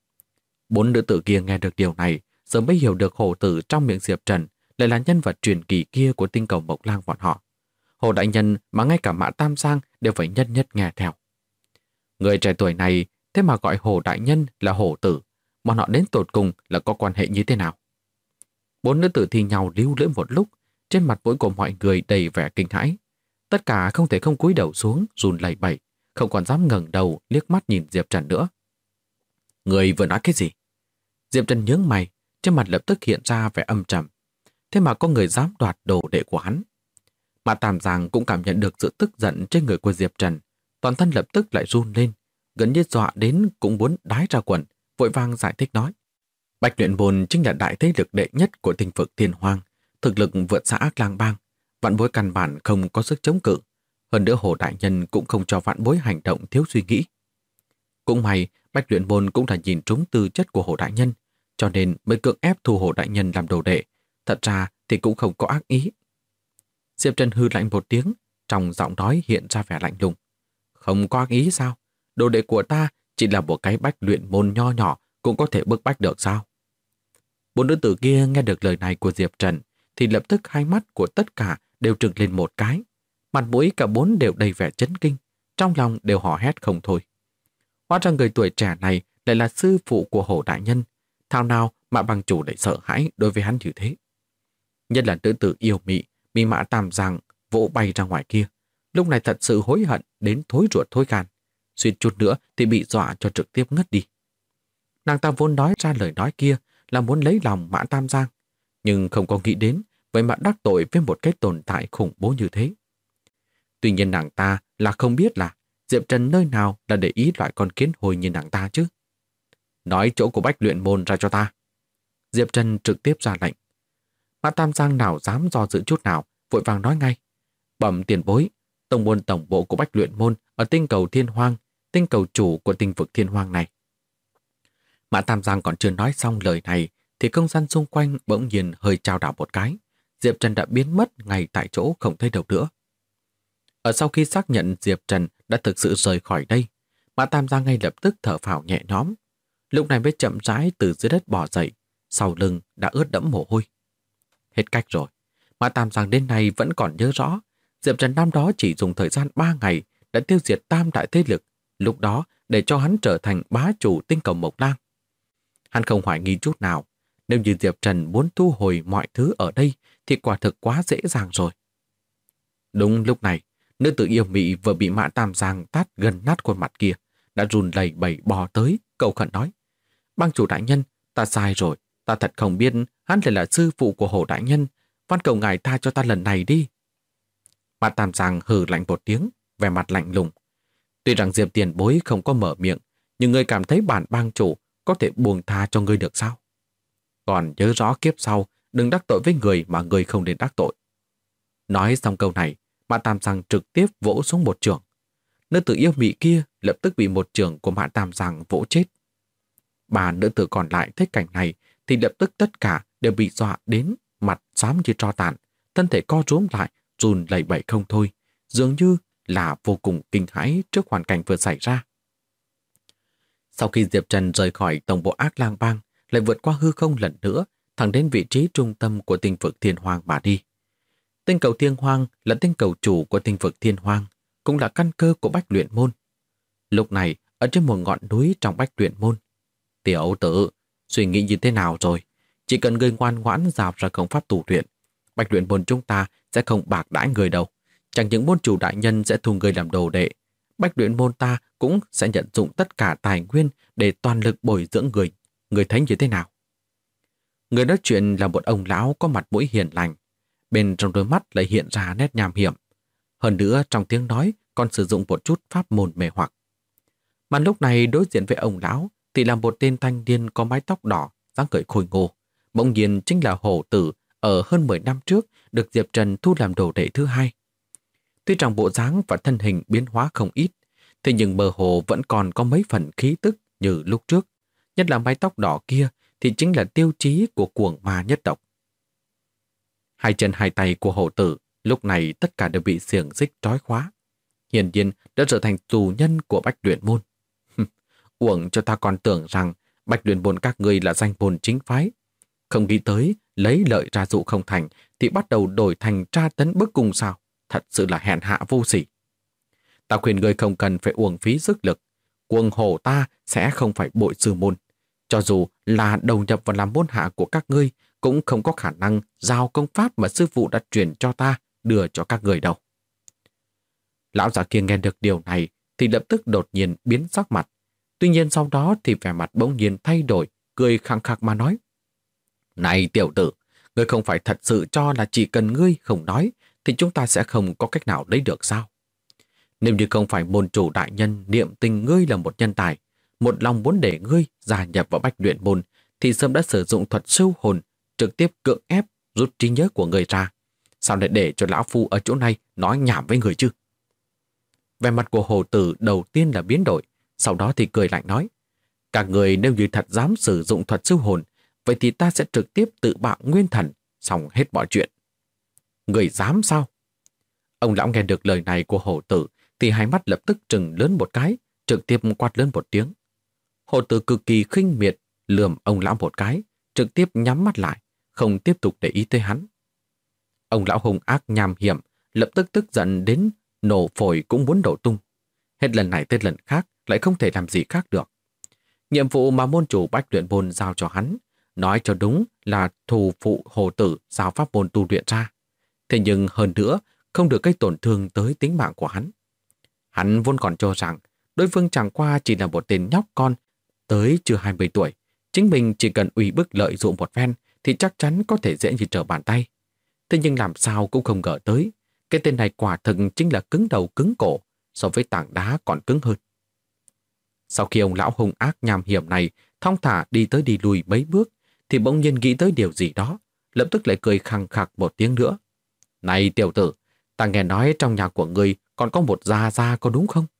Bốn nữ tử kia nghe được điều này, giờ mới hiểu được Hồ tử trong miệng Diệp Trần lại là nhân vật truyền kỳ kia của tinh cầu Mộc Lang bọn họ. Hồ đại nhân mà ngay cả Mã Tam Giang đều phải nhất nhất nghe theo. Người trẻ tuổi này thế mà gọi Hồ đại nhân là Hồ tử, bọn họ đến tột cùng là có quan hệ như thế nào? Bốn nữ tử thi nhau líu lưỡi một lúc, trên mặt mũi của mọi người đầy vẻ kinh hãi. Tất cả không thể không cúi đầu xuống, run lẩy bẩy, không còn dám ngẩng đầu liếc mắt nhìn Diệp Trần nữa. Người vừa nói cái gì? Diệp Trần nhướng mày, trên mặt lập tức hiện ra vẻ âm trầm. Thế mà có người dám đoạt đồ đệ của hắn. Mà Tam Giang cũng cảm nhận được sự tức giận trên người của Diệp Trần, toàn thân lập tức lại run lên, gần như dọa đến cũng muốn đái ra quần, vội vàng giải thích nói: Bạch Luyện Môn chính là đại thế lực đệ nhất của tinh vực Thiên Hoang, thực lực vượt xa Ác Lang Bang, vạn bối căn bản không có sức chống cự. Hơn nữa Hồ đại nhân cũng không cho vạn bối hành động thiếu suy nghĩ. Cũng may Bách Luyện Môn cũng là nhìn trúng tư chất của Hồ đại nhân, cho nên mới cưỡng ép thu Hồ đại nhân làm đồ đệ. Thật ra thì cũng không có ác ý. Diệp Trần hư lạnh một tiếng, trong giọng nói hiện ra vẻ lạnh lùng. Không có ác ý sao? Đồ đệ của ta chỉ là một cái Bách Luyện Môn nho nhỏ cũng có thể bức bách được sao? Bốn nữ tử kia nghe được lời này của Diệp Trần thì lập tức hai mắt của tất cả đều trừng lên một cái. Mặt mũi cả bốn đều đầy vẻ chấn kinh, trong lòng đều hò hét không thôi. Hóa ra người tuổi trẻ này lại là sư phụ của Hồ đại nhân. Thảo nào Mã Bang chủ lại sợ hãi đối với hắn như thế. Nhất là nữ tử yêu mị bị Mã Tam Giang vỗ bay ra ngoài kia. Lúc này thật sự hối hận đến thối ruột thối gan. Suýt chút nữa thì bị dọa cho trực tiếp ngất đi. Nàng ta vốn nói ra lời nói kia là muốn lấy lòng Mã Tam Giang, nhưng không có nghĩ đến vậy mà đắc tội với một cái tồn tại khủng bố như thế. Tuy nhiên nàng ta là không biết là Diệp Trần nơi nào là để ý loại con kiến hồi như nàng ta chứ. Nói chỗ của Bách Luyện Môn ra cho ta. Diệp Trần trực tiếp ra lệnh. Mã Tam Giang nào dám do dự chút nào, vội vàng nói ngay. Bẩm tiền bối, tông môn tổng bộ của Bách Luyện Môn ở tinh cầu Thiên Hoang, tinh cầu chủ của tinh vực Thiên Hoang này. Mã Tam Giang còn chưa nói xong lời này thì không gian xung quanh bỗng nhiên hơi chao đảo một cái. Diệp Trần đã biến mất ngay tại chỗ không thấy đâu nữa. Ở sau khi xác nhận Diệp Trần đã thực sự rời khỏi đây, Mã Tam Giang ngay lập tức thở phào nhẹ nhõm. Lúc này mới chậm rãi từ dưới đất bò dậy, sau lưng đã ướt đẫm mồ hôi. Hết cách rồi. Mã Tam Giang đến nay vẫn còn nhớ rõ, Diệp Trần năm đó chỉ dùng thời gian 3 ngày đã tiêu diệt tam đại thế lực, lúc đó để cho hắn trở thành bá chủ tinh cầu Mộc Lang. Hắn không hoài nghi chút nào, nếu như Diệp Trần muốn thu hồi mọi thứ ở đây thì quả thực quá dễ dàng rồi. Đúng lúc này, nữ tử yêu mị vừa bị Mã Tam Giang tát gần nát khuôn mặt kia, đã run lẩy bẩy bò tới, cầu khẩn nói. Bang chủ đại nhân, ta sai rồi, ta thật không biết hắn lại là sư phụ của Hồ đại nhân, van cầu ngài tha cho ta lần này đi. Mã Tam Giang hừ lạnh một tiếng, vẻ mặt lạnh lùng. Tuy rằng Diệp tiền bối không có mở miệng, nhưng ngươi cảm thấy bản bang chủ có thể buông tha cho ngươi được sao? Còn nhớ rõ kiếp sau, đừng đắc tội với người mà ngươi không nên đắc tội. Nói xong câu này, Mã Tam Giang trực tiếp vỗ xuống một chưởng. Nữ tử yêu mị kia lập tức bị một chưởng của Mã Tam Giang vỗ chết. Bà nữ tử còn lại thấy cảnh này thì lập tức tất cả đều bị dọa đến mặt xám như tro tàn, thân thể co rúm lại, run lẩy bẩy không thôi, dường như là vô cùng kinh hãi trước hoàn cảnh vừa xảy ra. Sau khi Diệp Trần rời khỏi tổng bộ Ác Lang Bang, lại vượt qua hư không lần nữa, thẳng đến vị trí trung tâm của tinh vực Thiên Hoang mà đi. Tinh cầu Thiên Hoang là tinh cầu chủ của tinh vực Thiên Hoang, cũng là căn cơ của Bách Luyện Môn. Lúc này, ở trên một ngọn núi trong Bách Luyện Môn, tiểu tử, suy nghĩ như thế nào rồi? Chỉ cần người ngoan ngoãn rào ra công pháp tu luyện, Bách Luyện Môn chúng ta sẽ không bạc đãi người đâu. Chẳng những môn chủ đại nhân sẽ thu người làm đồ đệ, Bách Luyện Môn ta cũng sẽ nhận dụng tất cả tài nguyên để toàn lực bồi dưỡng người. Người thấy như thế nào? Người nói chuyện là một ông lão có mặt mũi hiền lành, bên trong đôi mắt lại hiện ra nét nham hiểm. Hơn nữa trong tiếng nói còn sử dụng một chút pháp môn mê hoặc. Mà lúc này đối diện với ông lão thì là một tên thanh niên có mái tóc đỏ, dáng người khôi ngô. Bỗng nhiên chính là Hổ Tử ở hơn 10 năm trước được Diệp Trần thu làm đồ đệ thứ hai. Tuy rằng bộ dáng và thân hình biến hóa không ít, thế nhưng mơ hồ vẫn còn có mấy phần khí tức như lúc trước. Nhất là mái tóc đỏ kia thì chính là tiêu chí của cuồng ma nhất tộc. Hai chân hai tay của Hổ Tử lúc này tất cả đều bị xiềng xích trói khóa. Hiển nhiên đã trở thành tù nhân của Bách Luyện Môn. Uổng cho ta còn tưởng rằng Bách Luyện Môn các ngươi là danh môn chính phái. Không nghĩ tới lấy lợi ra dụ không thành thì bắt đầu đổi thành tra tấn bức cung sao. Thật sự là hèn hạ vô sỉ. Ta khuyên ngươi không cần phải uổng phí sức lực. Cuồng hổ ta sẽ không phải bội sư môn. Cho dù là đầu nhập vào làm môn hạ của các ngươi cũng không có khả năng giao công pháp mà sư phụ đã truyền cho ta đưa cho các người đâu. Lão già kia nghe được điều này thì lập tức đột nhiên biến sắc mặt. Tuy nhiên sau đó thì vẻ mặt bỗng nhiên thay đổi, cười khăng khặc mà nói. Này tiểu tử, ngươi không phải thật sự cho là chỉ cần ngươi không nói thì chúng ta sẽ không có cách nào lấy được sao? Nếu như không phải môn chủ đại nhân niệm tình ngươi là một nhân tài, một lòng muốn để ngươi gia nhập vào Bách Luyện Môn thì sớm đã sử dụng thuật siêu hồn, trực tiếp cưỡng ép rút trí nhớ của ngươi ra. Sao lại để cho lão phu ở chỗ này nói nhảm với người chứ? Vẻ mặt của Hồ Tử đầu tiên là biến đổi, sau đó thì cười lạnh nói. Các người nếu như thật dám sử dụng thuật siêu hồn, vậy thì ta sẽ trực tiếp tự bạo nguyên thần, xong hết mọi chuyện. Người dám sao? Ông lão nghe được lời này của hổ tử thì hai mắt lập tức trừng lớn một cái, trực tiếp quát lớn một tiếng. Hổ tử cực kỳ khinh miệt, lườm ông lão một cái, trực tiếp nhắm mắt lại, không tiếp tục để ý tới hắn. Ông lão hung ác nham hiểm, lập tức tức giận đến nổ phổi cũng muốn đổ tung. Hết lần này tới lần khác lại không thể làm gì khác được. Nhiệm vụ mà môn chủ Bách Luyện Môn giao cho hắn, nói cho đúng là thù phụ hổ tử giao pháp môn tu luyện ra. Thế nhưng hơn nữa, không được gây tổn thương tới tính mạng của hắn. Hắn vốn còn cho rằng đối phương chẳng qua chỉ là một tên nhóc con tới chưa 20 tuổi. Chính mình chỉ cần uy bức lợi dụng một phen thì chắc chắn có thể dễ như trở bàn tay. Thế nhưng làm sao cũng không ngờ tới, cái tên này quả thực chính là cứng đầu cứng cổ, so với tảng đá còn cứng hơn. Sau khi ông lão hung ác nham hiểm này thong thả đi tới đi lùi mấy bước, thì bỗng nhiên nghĩ tới điều gì đó, lập tức lại cười khằng khặc một tiếng nữa. Này tiểu tử, ta nghe nói trong nhà của ngươi còn có một gia gia có đúng không?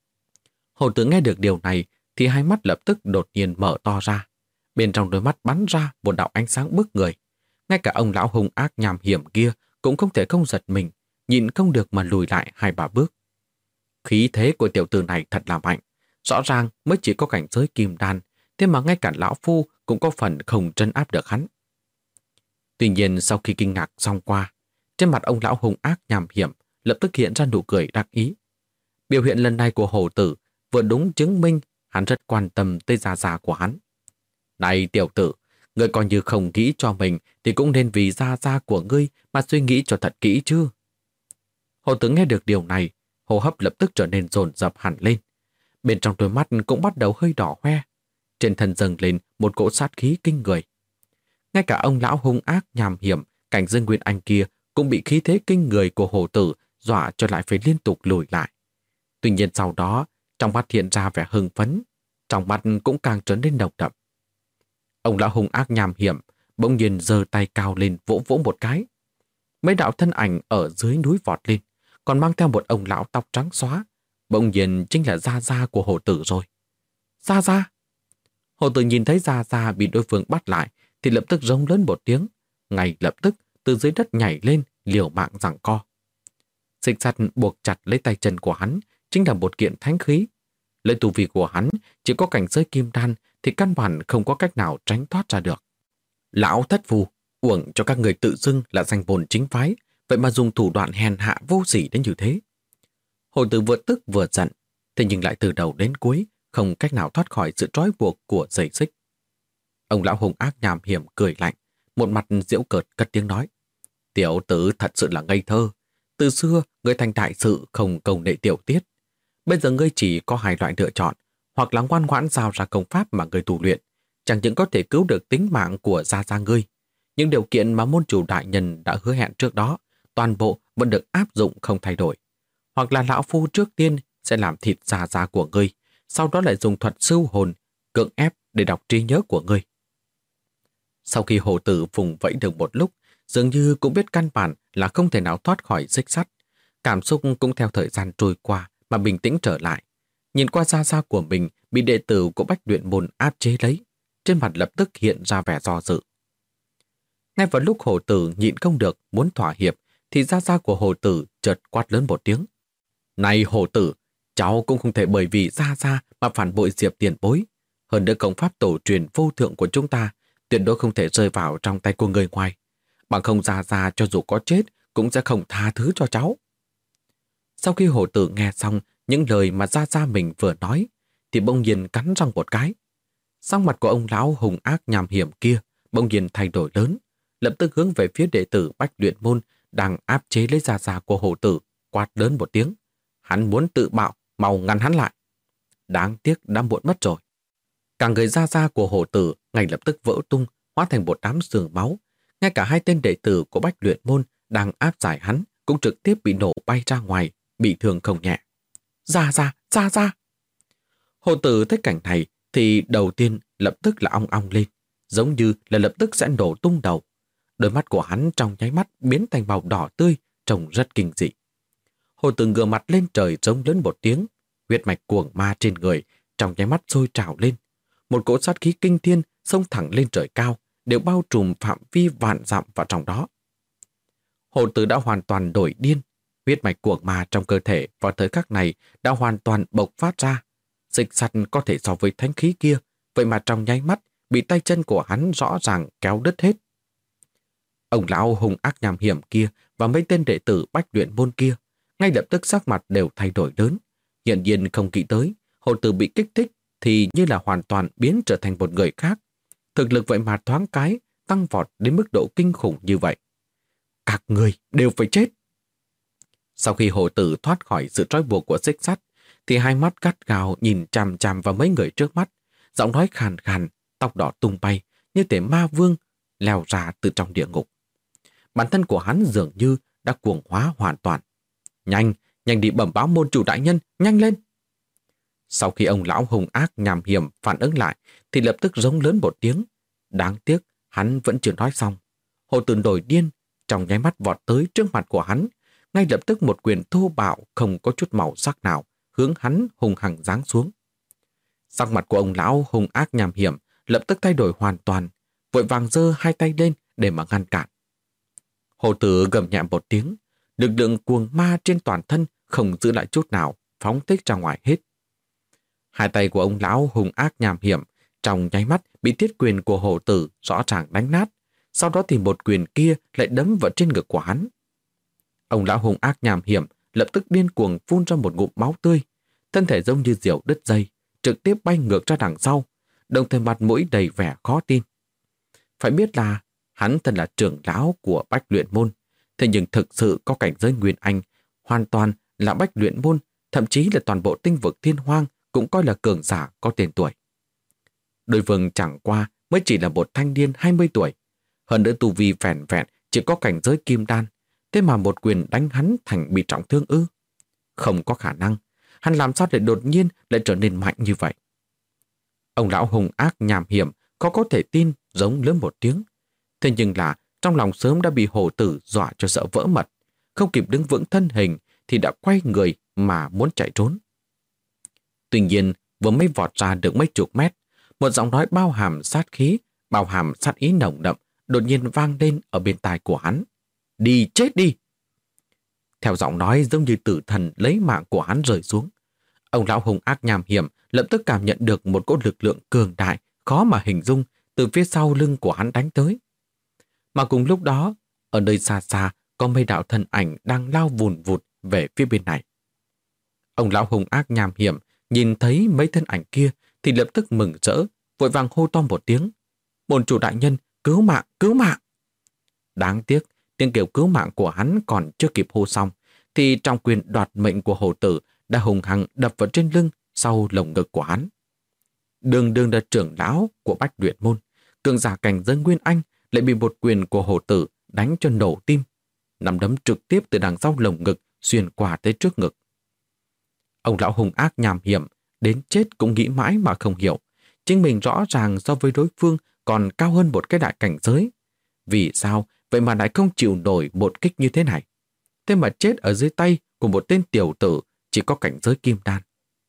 Hổ tử nghe được điều này thì hai mắt lập tức đột nhiên mở to ra. Bên trong đôi mắt bắn ra một đạo ánh sáng bức người. Ngay cả ông lão hung ác nham hiểm kia cũng không thể không giật mình, nhìn không được mà lùi lại 2-3 bước. Khí thế của tiểu tử này thật là mạnh. Rõ ràng mới chỉ có cảnh giới kim đan, thế mà ngay cả lão phu cũng có phần không trấn áp được hắn. Tuy nhiên sau khi kinh ngạc xong qua, trên mặt ông lão hung ác nham hiểm lập tức hiện ra nụ cười đắc ý. Biểu hiện lần này của hổ tử vừa đúng chứng minh hắn rất quan tâm tới gia gia của hắn. Này tiểu tử, ngươi coi như không nghĩ cho mình thì cũng nên vì gia gia của ngươi mà suy nghĩ cho thật kỹ chứ. Hổ tử nghe được điều này, hô hấp lập tức trở nên dồn dập hẳn lên. Bên trong đôi mắt cũng bắt đầu hơi đỏ hoe. Trên thân dâng lên một cỗ sát khí kinh người. Ngay cả ông lão hung ác nham hiểm, cảnh Dương Nguyên Anh kia cũng bị khí thế kinh người của hổ tử dọa cho lại phải liên tục lùi lại. Tuy nhiên sau đó, trong mắt hiện ra vẻ hưng phấn, trong mắt cũng càng trở nên độc đậm. Ông lão hung ác nham hiểm bỗng nhiên giơ tay cao lên vỗ vỗ một cái. Mấy đạo thân ảnh ở dưới núi vọt lên, còn mang theo một ông lão tóc trắng xóa. Bỗng nhiên chính là gia gia của hổ tử rồi. Gia gia! Hổ tử nhìn thấy gia gia bị đối phương bắt lại thì lập tức rống lớn một tiếng. Ngay lập tức từ dưới đất nhảy lên liều mạng giằng co. Xích sắt buộc chặt lấy tay chân của hắn chính là một kiện thánh khí. Lấy tu vi của hắn chỉ có cảnh giới kim đan thì căn bản không có cách nào tránh thoát ra được. Lão thất phù, uổng cho các người tự xưng là danh bồn chính phái, vậy mà dùng thủ đoạn hèn hạ vô sỉ đến như thế. Hổ tử vừa tức vừa giận, thế nhưng lại từ đầu đến cuối không cách nào thoát khỏi sự trói buộc của dây xích. Ông lão hung ác nham hiểm cười lạnh, một mặt giễu cợt cất tiếng nói: Tiểu tử thật sự là ngây thơ. Từ xưa người thành đại sự không cầu nệ tiểu tiết. Bây giờ ngươi chỉ có 2 loại lựa chọn, hoặc là ngoan ngoãn giao ra công pháp mà ngươi tu luyện, chẳng những có thể cứu được tính mạng của gia gia ngươi, những điều kiện mà môn chủ đại nhân đã hứa hẹn trước đó, toàn bộ vẫn được áp dụng không thay đổi. Hoặc là lão phu trước tiên sẽ làm thịt gia gia của ngươi, sau đó lại dùng thuật sưu hồn cưỡng ép để đọc trí nhớ của ngươi. Sau khi hổ tử vùng vẫy được một lúc, dường như cũng biết căn bản là không thể nào thoát khỏi xích sắt. Cảm xúc cũng theo thời gian trôi qua mà bình tĩnh trở lại. Nhìn qua gia gia của mình bị đệ tử của Bách Luyện Môn áp chế lấy, trên mặt lập tức hiện ra vẻ do dự. Ngay vào lúc hổ tử nhịn không được muốn thỏa hiệp, thì gia gia của hổ tử chợt quát lớn một tiếng: Này hổ tử, cháu cũng không thể bởi vì gia gia mà phản bội Diệp tiền bối. Hơn nữa công pháp tổ truyền vô thượng của chúng ta tuyệt đối không thể rơi vào trong tay của người ngoài. Bằng không gia gia cho dù có chết cũng sẽ không tha thứ cho cháu. Sau khi hổ tử nghe xong những lời mà gia gia mình vừa nói, thì bỗng nhiên cắn răng một cái. Sắc mặt của ông lão hung ác nham hiểm kia bỗng nhiên thay đổi lớn, lập tức hướng về phía đệ tử Bách Luyện Môn đang áp chế lấy gia gia của hổ tử, quát lớn một tiếng. Hắn muốn tự bạo, mau ngăn hắn lại. Đáng tiếc đã muộn mất rồi. Cả người gia gia của hổ tử ngay lập tức vỡ tung, hóa thành một đám xương máu. Ngay cả 2 tên đệ tử của Bách Luyện Môn đang áp giải hắn cũng trực tiếp bị nổ bay ra ngoài, bị thương không nhẹ. Gia gia! Hổ tử thấy cảnh này thì đầu tiên lập tức là ong ong lên, giống như là lập tức sẽ nổ tung đầu. Đôi mắt của hắn trong nháy mắt biến thành màu đỏ tươi, trông rất kinh dị. Hổ tử ngửa mặt lên trời rống lớn một tiếng, huyết mạch cuồng ma trên người trong nháy mắt sôi trào lên. một cỗ sát khí kinh thiên xông thẳng lên trời cao, đều bao trùm phạm vi vạn dặm vào trong đó. Hồ Tử đã hoàn toàn đổi điên, huyết mạch cuồng ma trong cơ thể vào thời khắc này đã hoàn toàn bộc phát ra. Xích sắt có thể so với thánh khí kia, vậy mà trong nháy mắt bị tay chân của hắn rõ ràng kéo đứt hết. Ông lão hung ác nham hiểm kia và mấy tên đệ tử Bách Luyện Môn kia ngay lập tức sắc mặt đều thay đổi lớn. Hiển nhiên không nghĩ tới, Hồ Tử bị kích thích thì như là hoàn toàn biến trở thành một người khác. Thực lực vậy mà thoáng cái tăng vọt đến mức độ kinh khủng như vậy. Các người đều phải chết. Sau khi Hồ Tử thoát khỏi sự trói buộc của xích sắt, thì hai mắt gắt gao nhìn chằm chằm vào mấy người trước mắt, giọng nói khàn khàn, tóc đỏ tung bay như thể ma vương leo ra từ trong địa ngục. Bản thân của hắn dường như đã cuồng hóa hoàn toàn. Nhanh, nhanh đi bẩm báo môn chủ đại nhân, nhanh lên. Sau khi ông lão hung ác nham hiểm phản ứng lại, thì lập tức rống lớn một tiếng. Đáng tiếc, hắn vẫn chưa nói xong. Hồ Tử nổi điên, trong nháy mắt vọt tới trước mặt của hắn, ngay lập tức một quyền thô bạo không có chút màu sắc nào hướng hắn hung hăng giáng xuống. Sắc mặt của ông lão hung ác nham hiểm lập tức thay đổi hoàn toàn, vội vàng giơ hai tay lên để mà ngăn cản. Hồ Tử gầm nhẹ một tiếng, lực lượng cuồng ma trên toàn thân không giữ lại chút nào, phóng thích ra ngoài hết. Hai tay của ông lão hung ác nham hiểm trong nháy mắt bị thiết quyền của Hồ Tử rõ ràng đánh nát, sau đó thì một quyền kia lại đấm vào trên ngực của hắn. Ông lão hung ác nham hiểm lập tức điên cuồng phun ra một ngụm máu tươi, thân thể giống như diều đứt dây, trực tiếp bay ngược ra đằng sau, đồng thời mặt mũi đầy vẻ khó tin. Phải biết là hắn thân là trưởng lão của Bách Luyện Môn, thế nhưng thực sự có cảnh giới Nguyên Anh, hoàn toàn là Bách Luyện Môn, thậm chí là toàn bộ tinh vực Thiên Hoang cũng coi là cường giả có tên tuổi. Đối phương chẳng qua mới chỉ là một thanh niên 20 tuổi, hơn nữa tu vi vẹn vẹn chỉ có cảnh giới kim đan, thế mà một quyền đánh hắn thành bị trọng thương ư? Không có khả năng, hắn làm sao để đột nhiên lại trở nên mạnh như vậy? Ông lão hung ác nham hiểm có thể tin, giống lớn một tiếng. Thế nhưng là trong lòng sớm đã bị Hồ Tử dọa cho sợ vỡ mật, không kịp đứng vững thân hình thì đã quay người mà muốn chạy trốn. Tuy nhiên, vừa mới vọt ra được mấy chục mét, một giọng nói bao hàm sát khí, bao hàm sát ý nồng đậm đột nhiên vang lên ở bên tai của hắn. Đi chết đi! Theo giọng nói giống như tử thần lấy mạng của hắn rơi xuống. Ông lão hung ác nham hiểm lập tức cảm nhận được một cỗ lực lượng cường đại, khó mà hình dung từ phía sau lưng của hắn đánh tới. Mà cùng lúc đó, ở nơi xa xa có mấy đạo thân ảnh đang lao vùn vụt về phía bên này. Ông lão hung ác nham hiểm nhìn thấy mấy thân ảnh kia thì lập tức mừng rỡ, vội vàng hô to một tiếng. Môn chủ đại nhân, cứu mạng, cứu mạng! Đáng tiếc, tiếng kêu cứu mạng của hắn còn chưa kịp hô xong, thì trong quyền đoạt mệnh của Hồ Tử đã hùng hăng đập vào trên lưng sau lồng ngực của hắn. Đường đường là trưởng lão của Bách Luyện Môn, cường giả cảnh giới Nguyên Anh lại bị một quyền của Hồ Tử đánh cho nổ tim, nắm đấm trực tiếp từ đằng sau lồng ngực xuyên qua tới trước ngực. Ông lão hung ác nham hiểm đến chết cũng nghĩ mãi mà không hiểu, chính mình rõ ràng so với đối phương còn cao hơn một cái đại cảnh giới. Vì sao vậy mà lại không chịu nổi một kích như thế này? Thế mà chết ở dưới tay của một tên tiểu tử chỉ có cảnh giới kim đan.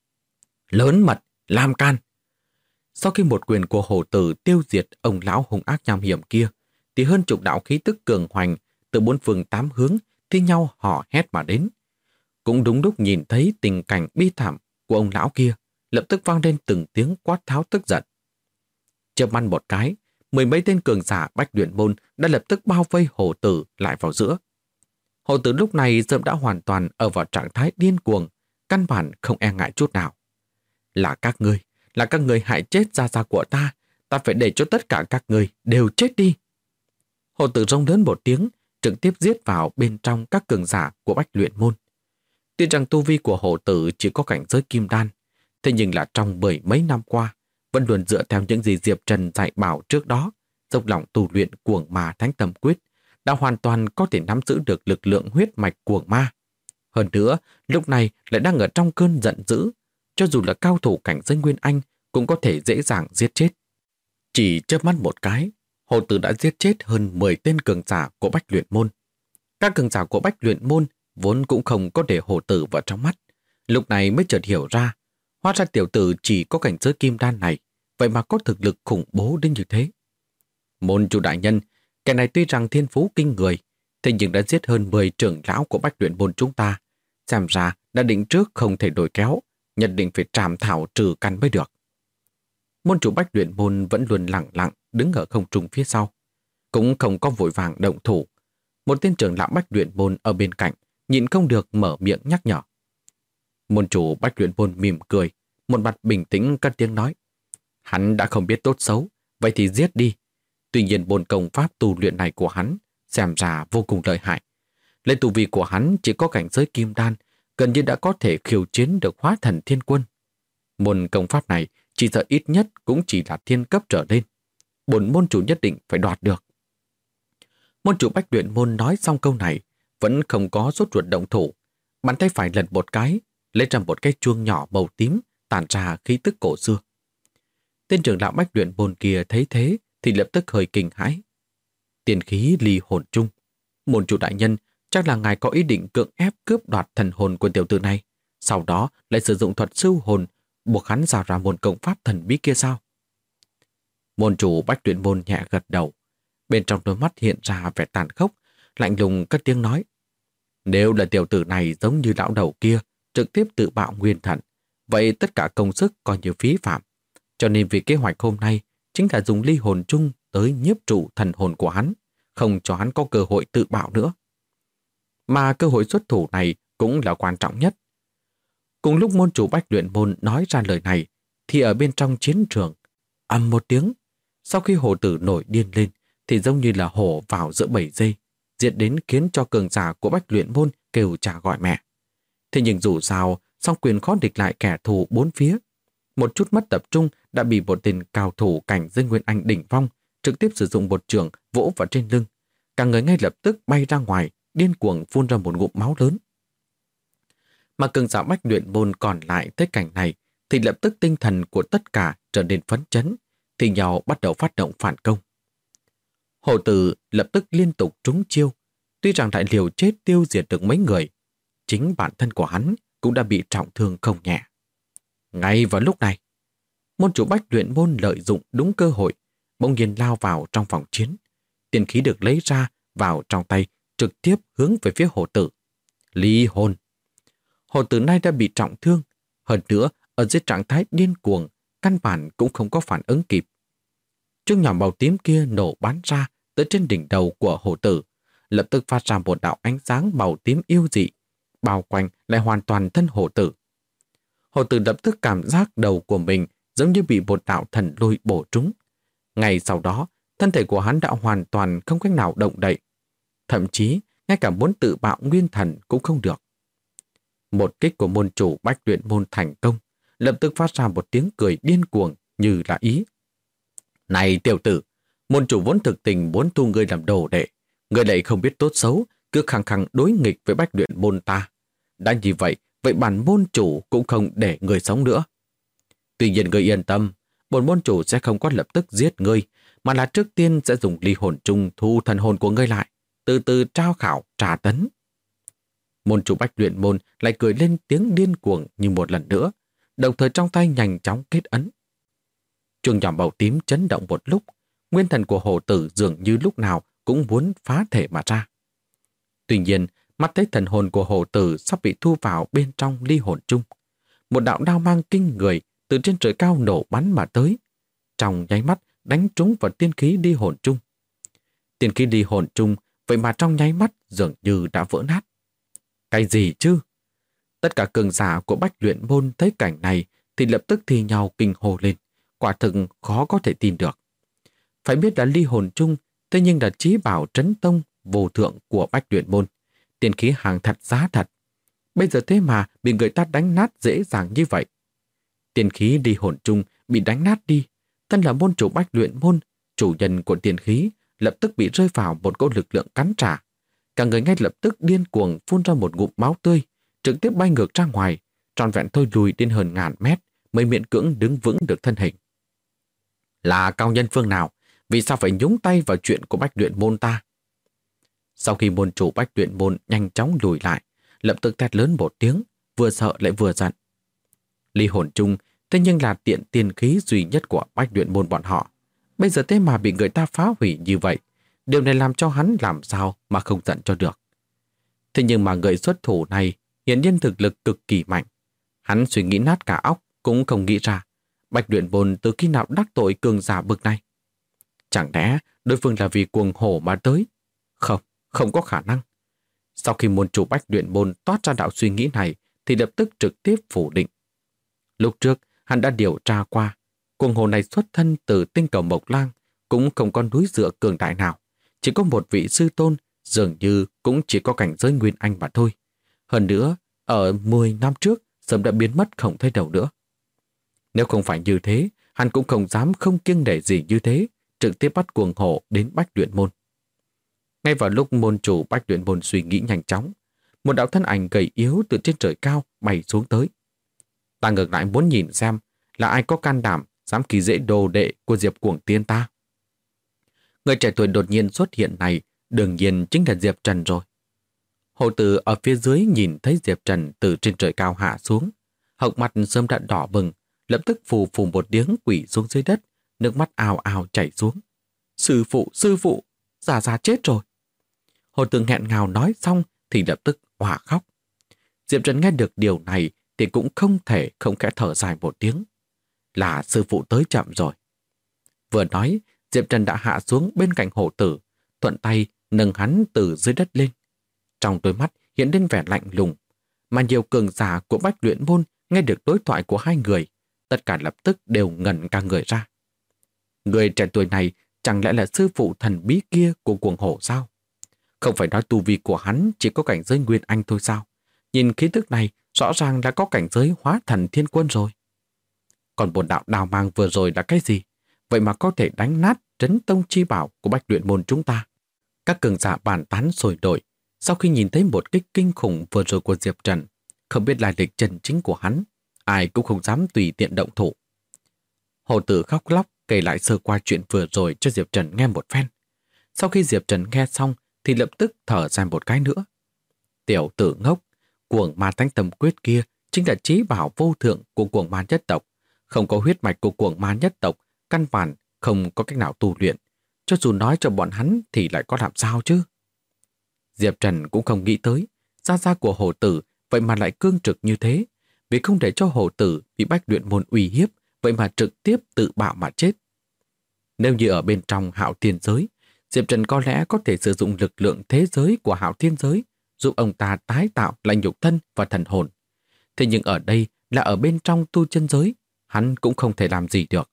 Lớn mật, làm can! Sau khi một quyền của Hồ Tử tiêu diệt ông lão hung ác nham hiểm kia, thì hơn chục đạo khí tức cường hoành từ bốn phương tám hướng thi nhau hò hét mà đến. Cũng đúng lúc nhìn thấy tình cảnh bi thảm của ông lão kia, lập tức vang lên từng tiếng quát tháo tức giận. Chớp mắt một cái, mười mấy tên cường giả Bách Luyện Môn đã lập tức bao vây Hồ Tử lại vào giữa. Hồ Tử lúc này sớm đã hoàn toàn ở vào trạng thái điên cuồng, căn bản không e ngại chút nào. Là các ngươi hại chết gia gia của ta, ta phải để cho tất cả các ngươi đều chết đi. Hồ Tử rống lớn một tiếng, trực tiếp giết vào bên trong các cường giả của Bách Luyện Môn. Tuy rằng tu vi của Hồ Tử chỉ có cảnh giới kim đan, thế nhưng là trong 10 mấy năm qua, vẫn luôn dựa theo những gì Diệp Trần dạy bảo trước đó, dốc lòng tu luyện cuồng ma thánh tâm quyết, đã hoàn toàn có thể nắm giữ được lực lượng huyết mạch cuồng ma. Hơn nữa, lúc này lại đang ở trong cơn giận dữ, cho dù là cao thủ cảnh giới Nguyên Anh cũng có thể dễ dàng giết chết. Chỉ chớp mắt một cái, Hồ Tử đã giết chết hơn 10 tên cường giả của Bách Luyện Môn. Các cường giả của Bách Luyện Môn vốn cũng không có để Hồ Tử vào trong mắt, lúc này mới chợt hiểu ra, hóa ra tiểu tử chỉ có cảnh giới kim đan này, vậy mà có thực lực khủng bố đến như thế. Môn chủ đại nhân, kẻ này tuy rằng thiên phú kinh người, thế nhưng đã giết hơn 10 trưởng lão của Bách Luyện môn chúng ta. Xem ra đã định trước không thể đổi kéo, nhất định phải trảm thảo trừ căn mới được. Môn chủ Bách Luyện môn vẫn luôn lặng lặng đứng ở không trung phía sau, cũng không có vội vàng động thủ. Một tên trưởng lão Bách Luyện môn ở bên cạnh nhịn không được mở miệng nhắc nhở. Môn chủ Bách Luyện môn mỉm cười, một mặt bình tĩnh cất tiếng nói: hắn đã không biết tốt xấu, vậy thì giết đi. Tuy nhiên môn công pháp tu luyện này của hắn xem ra vô cùng lợi hại. Lên tu vi của hắn chỉ có cảnh giới kim đan, gần như đã có thể khiêu chiến được hóa thần thiên quân. Môn công pháp này chỉ sợ ít nhất cũng chỉ là thiên cấp trở lên. Bổn môn chủ nhất định phải đoạt được. Môn chủ Bách Luyện môn nói xong câu này, vẫn không có sốt ruột động thủ. Bàn tay phải lật một cái, lấy ra một cái chuông nhỏ màu tím, tản ra khí tức cổ xưa. Tên trưởng lão Bách Luyện môn kia thấy thế thì lập tức hơi kinh hãi. Tiền khí ly hồn chung. Môn chủ đại nhân, chắc là ngài có ý định cưỡng ép cướp đoạt thần hồn của tiểu tử này, sau đó lại sử dụng thuật sưu hồn buộc hắn giao ra môn công pháp thần bí kia sao? Môn chủ Bách Luyện môn nhẹ gật đầu, bên trong đôi mắt hiện ra vẻ tàn khốc, lạnh lùng cất tiếng nói: nếu là tiểu tử này giống như lão đầu kia trực tiếp tự bạo nguyên thần, vậy tất cả công sức coi như phí phạm. Cho nên vì kế hoạch hôm nay chính là dùng ly hồn chung tới nhiếp trụ thần hồn của hắn, không cho hắn có cơ hội tự bạo nữa. Mà cơ hội xuất thủ này cũng là quan trọng nhất. Cùng lúc môn chủ Bách Luyện môn nói ra lời này, thì ở bên trong chiến trường, ầm một tiếng, sau khi hổ tử nổi điên lên, thì giống như là hổ vào giữa bầy dê, diệt đến khiến cho cường giả của Bách Luyện môn kêu cha gọi mẹ. Thế nhưng dù sao, song quyền khó địch lại kẻ thù bốn phía. Một chút mất tập trung đã bị một tên cao thủ cảnh giới Nguyên Anh đỉnh phong trực tiếp sử dụng một trường vỗ vào trên lưng. Cả người ngay lập tức bay ra ngoài, điên cuồng phun ra một ngụm máu lớn. Mà cường giả Bách Luyện môn còn lại tới cảnh này thì lập tức tinh thần của tất cả trở nên phấn chấn, thì nhau bắt đầu phát động phản công. Hổ tử lập tức liên tục trúng chiêu, tuy rằng đại liều chết tiêu diệt được mấy người, chính bản thân của hắn cũng đã bị trọng thương không nhẹ. Ngay vào lúc này, môn chủ Bách Luyện môn lợi dụng đúng cơ hội, bỗng nhiên lao vào trong phòng chiến. Tiền khí được lấy ra vào trong tay, trực tiếp hướng về phía hổ tử. Ly hồn. Hổ tử nay đã bị trọng thương, hơn nữa ở dưới trạng thái điên cuồng, căn bản cũng không có phản ứng kịp. Chuông nhỏ màu tím kia nổ bắn ra tới trên đỉnh đầu của hổ tử, lập tức phát ra một đạo ánh sáng màu tím yêu dị, bao quanh lại hoàn toàn thân hổ tử. Hổ tử lập tức cảm giác đầu của mình giống như bị một đạo thần lôi bổ trúng. Ngay sau đó, thân thể của hắn đã hoàn toàn không cách nào động đậy. Thậm chí, ngay cả muốn tự bạo nguyên thần cũng không được. Một kích của môn chủ Bách Luyện môn thành công, lập tức phát ra một tiếng cười điên cuồng như là ý. Này tiểu tử, môn chủ vốn thực tình muốn thu ngươi làm đồ đệ, ngươi lại không biết tốt xấu, cứ khăng khăng đối nghịch với Bách Luyện môn ta. Đã như vậy, bản môn chủ cũng không để ngươi sống nữa. Tuy nhiên ngươi yên tâm, bổn môn chủ sẽ không có lập tức giết ngươi, mà là trước tiên sẽ dùng ly hồn chung thu thần hồn của ngươi lại, từ từ trao khảo trả tấn. Môn chủ Bách Luyện môn lại cười lên tiếng điên cuồng như một lần nữa, đồng thời trong tay nhanh chóng kết ấn. Chuông nhỏ màu tím chấn động một lúc, nguyên thần của hổ tử dường như lúc nào cũng muốn phá thể mà ra. Tuy nhiên, mắt thấy thần hồn của hổ tử sắp bị thu vào bên trong ly hồn chung. Một đạo đao mang kinh người từ trên trời cao nổ bắn mà tới, trong nháy mắt đánh trúng vào tiên khí ly hồn chung. Tiên khí ly hồn chung vậy mà trong nháy mắt dường như đã vỡ nát. Cái gì chứ? Tất cả cường giả của Bách Luyện môn thấy cảnh này thì lập tức thi nhau kinh hô lên, quả thực khó có thể tin được. Phải biết là ly hồn chung, thế nhưng là chí bảo trấn tông vô thượng của Bách Luyện môn, tiên khí hàng thật giá thật. Bây giờ thế mà bị người ta đánh nát dễ dàng như vậy. Tiên khí ly hồn chung bị đánh nát đi, thân là môn chủ Bách Luyện môn, chủ nhân của tiên khí, lập tức bị rơi vào một cỗ lực lượng cắn trả. Cả người ngay lập tức điên cuồng phun ra một ngụm máu tươi, trực tiếp bay ngược ra ngoài, trọn vẹn thôi lùi đến hơn ngàn mét mới miễn cưỡng đứng vững được thân hình. Là cao nhân phương nào? Vì sao phải nhúng tay vào chuyện của Bách Luyện môn ta? Sau khi môn chủ Bách Luyện môn nhanh chóng lùi lại, lập tức thét lớn một tiếng, vừa sợ lại vừa giận. Ly hồn chung thế nhưng là tiện tiên khí duy nhất của Bách Luyện Môn bọn họ. Bây giờ thế mà bị người ta phá hủy như vậy, điều này làm cho hắn làm sao mà không giận cho được. Thế nhưng mà người xuất thủ này hiển nhiên thực lực cực kỳ mạnh. Hắn suy nghĩ nát cả óc cũng không nghĩ ra Bách Luyện Môn từ khi nào đắc tội cường giả bực này. Chẳng lẽ đối phương là vì cuồng hổ mà tới? Không, không có khả năng. Sau khi môn chủ Bách Luyện Môn toát ra đạo suy nghĩ này thì lập tức trực tiếp phủ định. Lúc trước hắn đã điều tra qua, cuồng hổ này xuất thân từ tinh cầu Mộc Lang, cũng không có núi dựa cường đại nào. Chỉ có một vị sư tôn, dường như cũng chỉ có cảnh giới Nguyên Anh mà thôi. Hơn nữa, ở 10 năm trước, sớm đã biến mất không thấy đâu nữa. Nếu không phải như thế, hắn cũng không dám không kiêng nể gì như thế, trực tiếp bắt cuồng hổ đến Bách Luyện Môn. Ngay vào lúc môn chủ Bách Luyện Môn suy nghĩ nhanh chóng, một đạo thân ảnh gầy yếu từ trên trời cao bay xuống tới. Ta ngược lại muốn nhìn xem là ai có can đảm dám khi dễ đồ đệ của Diệp Cuồng Tiên ta. Người trẻ tuổi đột nhiên xuất hiện này đương nhiên chính là Diệp Trần rồi. Hồ Tử ở phía dưới nhìn thấy Diệp Trần từ trên trời cao hạ xuống, hốc mặt sớm đã đỏ bừng, lập tức phù phù một tiếng quỳ xuống dưới đất, nước mắt ào ào chảy xuống. Sư phụ, già chết rồi. Hồ Tử nghẹn ngào nói xong thì lập tức òa khóc. Diệp Trần nghe được điều này thì cũng không thể không khẽ thở dài một tiếng. Là sư phụ tới chậm rồi. Vừa nói, Diệp Trần đã hạ xuống bên cạnh Hồ Tử, thuận tay nâng hắn từ dưới đất lên. Trong đôi mắt hiện lên vẻ lạnh lùng, mà nhiều cường giả của Bách Luyện Môn nghe được đối thoại của hai người, tất cả lập tức đều ngẩn cả người ra. Người trẻ tuổi này chẳng lẽ là sư phụ thần bí kia của cuồng hổ sao? Không phải nói tu vi của hắn chỉ có cảnh giới Nguyên Anh thôi sao? Nhìn khí tức này rõ ràng đã có cảnh giới hóa thần thiên quân rồi. Còn một đạo đào mang vừa rồi là cái gì? Vậy mà có thể đánh nát trấn tông chi bảo của Bách Luyện Môn chúng ta. Các cường giả bàn tán sôi nổi. Sau khi nhìn thấy một kích kinh khủng vừa rồi của Diệp Trần, không biết lai lịch chân chính của hắn, ai cũng không dám tùy tiện động thủ. Hồ Tử khóc lóc kể lại sơ qua chuyện vừa rồi cho Diệp Trần nghe một phen. Sau khi Diệp Trần nghe xong thì lập tức thở ra một cái nữa. Tiểu tử ngốc, cuồng ma thánh tâm quyết kia chính là chí bảo vô thượng của cuồng ma nhất tộc. Không có huyết mạch của cuồng ma nhất tộc, căn bản không có cách nào tu luyện. Cho dù nói cho bọn hắn thì lại có làm sao chứ? Diệp Trần cũng không nghĩ tới, gia của Hồ Tử vậy mà lại cương trực như thế, vì không để cho Hồ Tử bị Bách Luyện Môn uy hiếp, vậy mà trực tiếp tự bạo mà chết. Nếu như ở bên trong Hạo Thiên giới, Diệp Trần có lẽ có thể sử dụng lực lượng thế giới của Hạo Thiên giới giúp ông ta tái tạo lại nhục thân và thần hồn. Thế nhưng ở đây là ở bên trong tu chân giới, hắn cũng không thể làm gì được.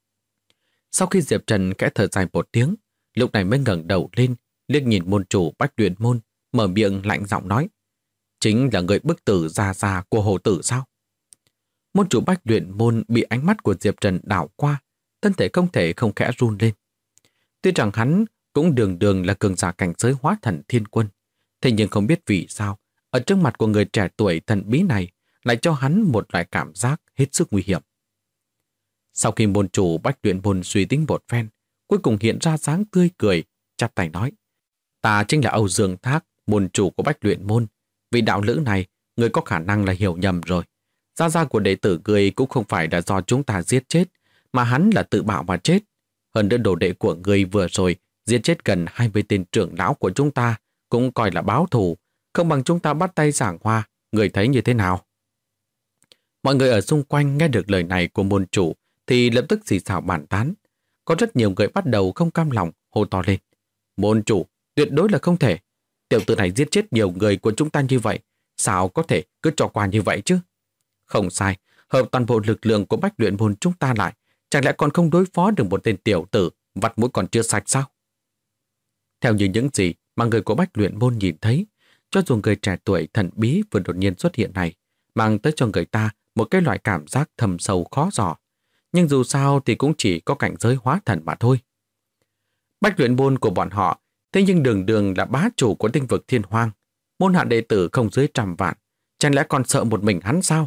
Sau khi Diệp Trần khẽ thở dài một tiếng, lúc này mới ngẩng đầu lên, liếc nhìn môn chủ Bách Luyện Môn, mở miệng lạnh giọng nói: chính là người bức tử già của Hồ Tử sao? Môn chủ Bách Luyện Môn bị ánh mắt của Diệp Trần đảo qua, thân thể không thể không khẽ run lên. Tuy rằng hắn cũng đường đường là cường giả cảnh giới hóa thần thiên quân, thế nhưng không biết vì sao, ở trước mặt của người trẻ tuổi thần bí này lại cho hắn một loại cảm giác hết sức nguy hiểm. Sau khi môn chủ Bách Luyện Môn suy tính một phen, cuối cùng hiện ra dáng tươi cười, chắp tay nói: ta chính là Âu Dương Thác, môn chủ của Bách Luyện Môn. Vị đạo lữ này, người có khả năng là hiểu nhầm rồi. Gia của đệ tử người cũng không phải là do chúng ta giết chết, mà hắn là tự bạo mà chết. Hơn nữa đồ đệ của người vừa rồi giết chết gần 20 tên trưởng lão của chúng ta, cũng coi là báo thù, không bằng chúng ta bắt tay giảng hòa. Người thấy như thế nào? Mọi người ở xung quanh nghe được lời này của môn chủ thì lập tức xì xào bàn tán. Có rất nhiều người bắt đầu không cam lòng, hô to lên: môn chủ, tuyệt đối là không thể. Tiểu tử này giết chết nhiều người của chúng ta như vậy, sao có thể cứ cho qua như vậy chứ? Không sai, hợp toàn bộ lực lượng của Bách Luyện Môn chúng ta lại, chẳng lẽ còn không đối phó được một tên tiểu tử vặt mũi còn chưa sạch sao? Theo như những gì mà người của Bách Luyện Môn nhìn thấy, cho dù người trẻ tuổi thần bí vừa đột nhiên xuất hiện này mang tới cho người ta một cái loại cảm giác thầm sâu khó dò, nhưng dù sao thì cũng chỉ có cảnh giới hóa thần mà thôi. Bách Luyện Môn của bọn họ thế nhưng đường đường là bá chủ của tinh vực Thiên Hoang, môn hạ đệ tử không dưới 100 vạn, chẳng lẽ còn sợ một mình hắn sao?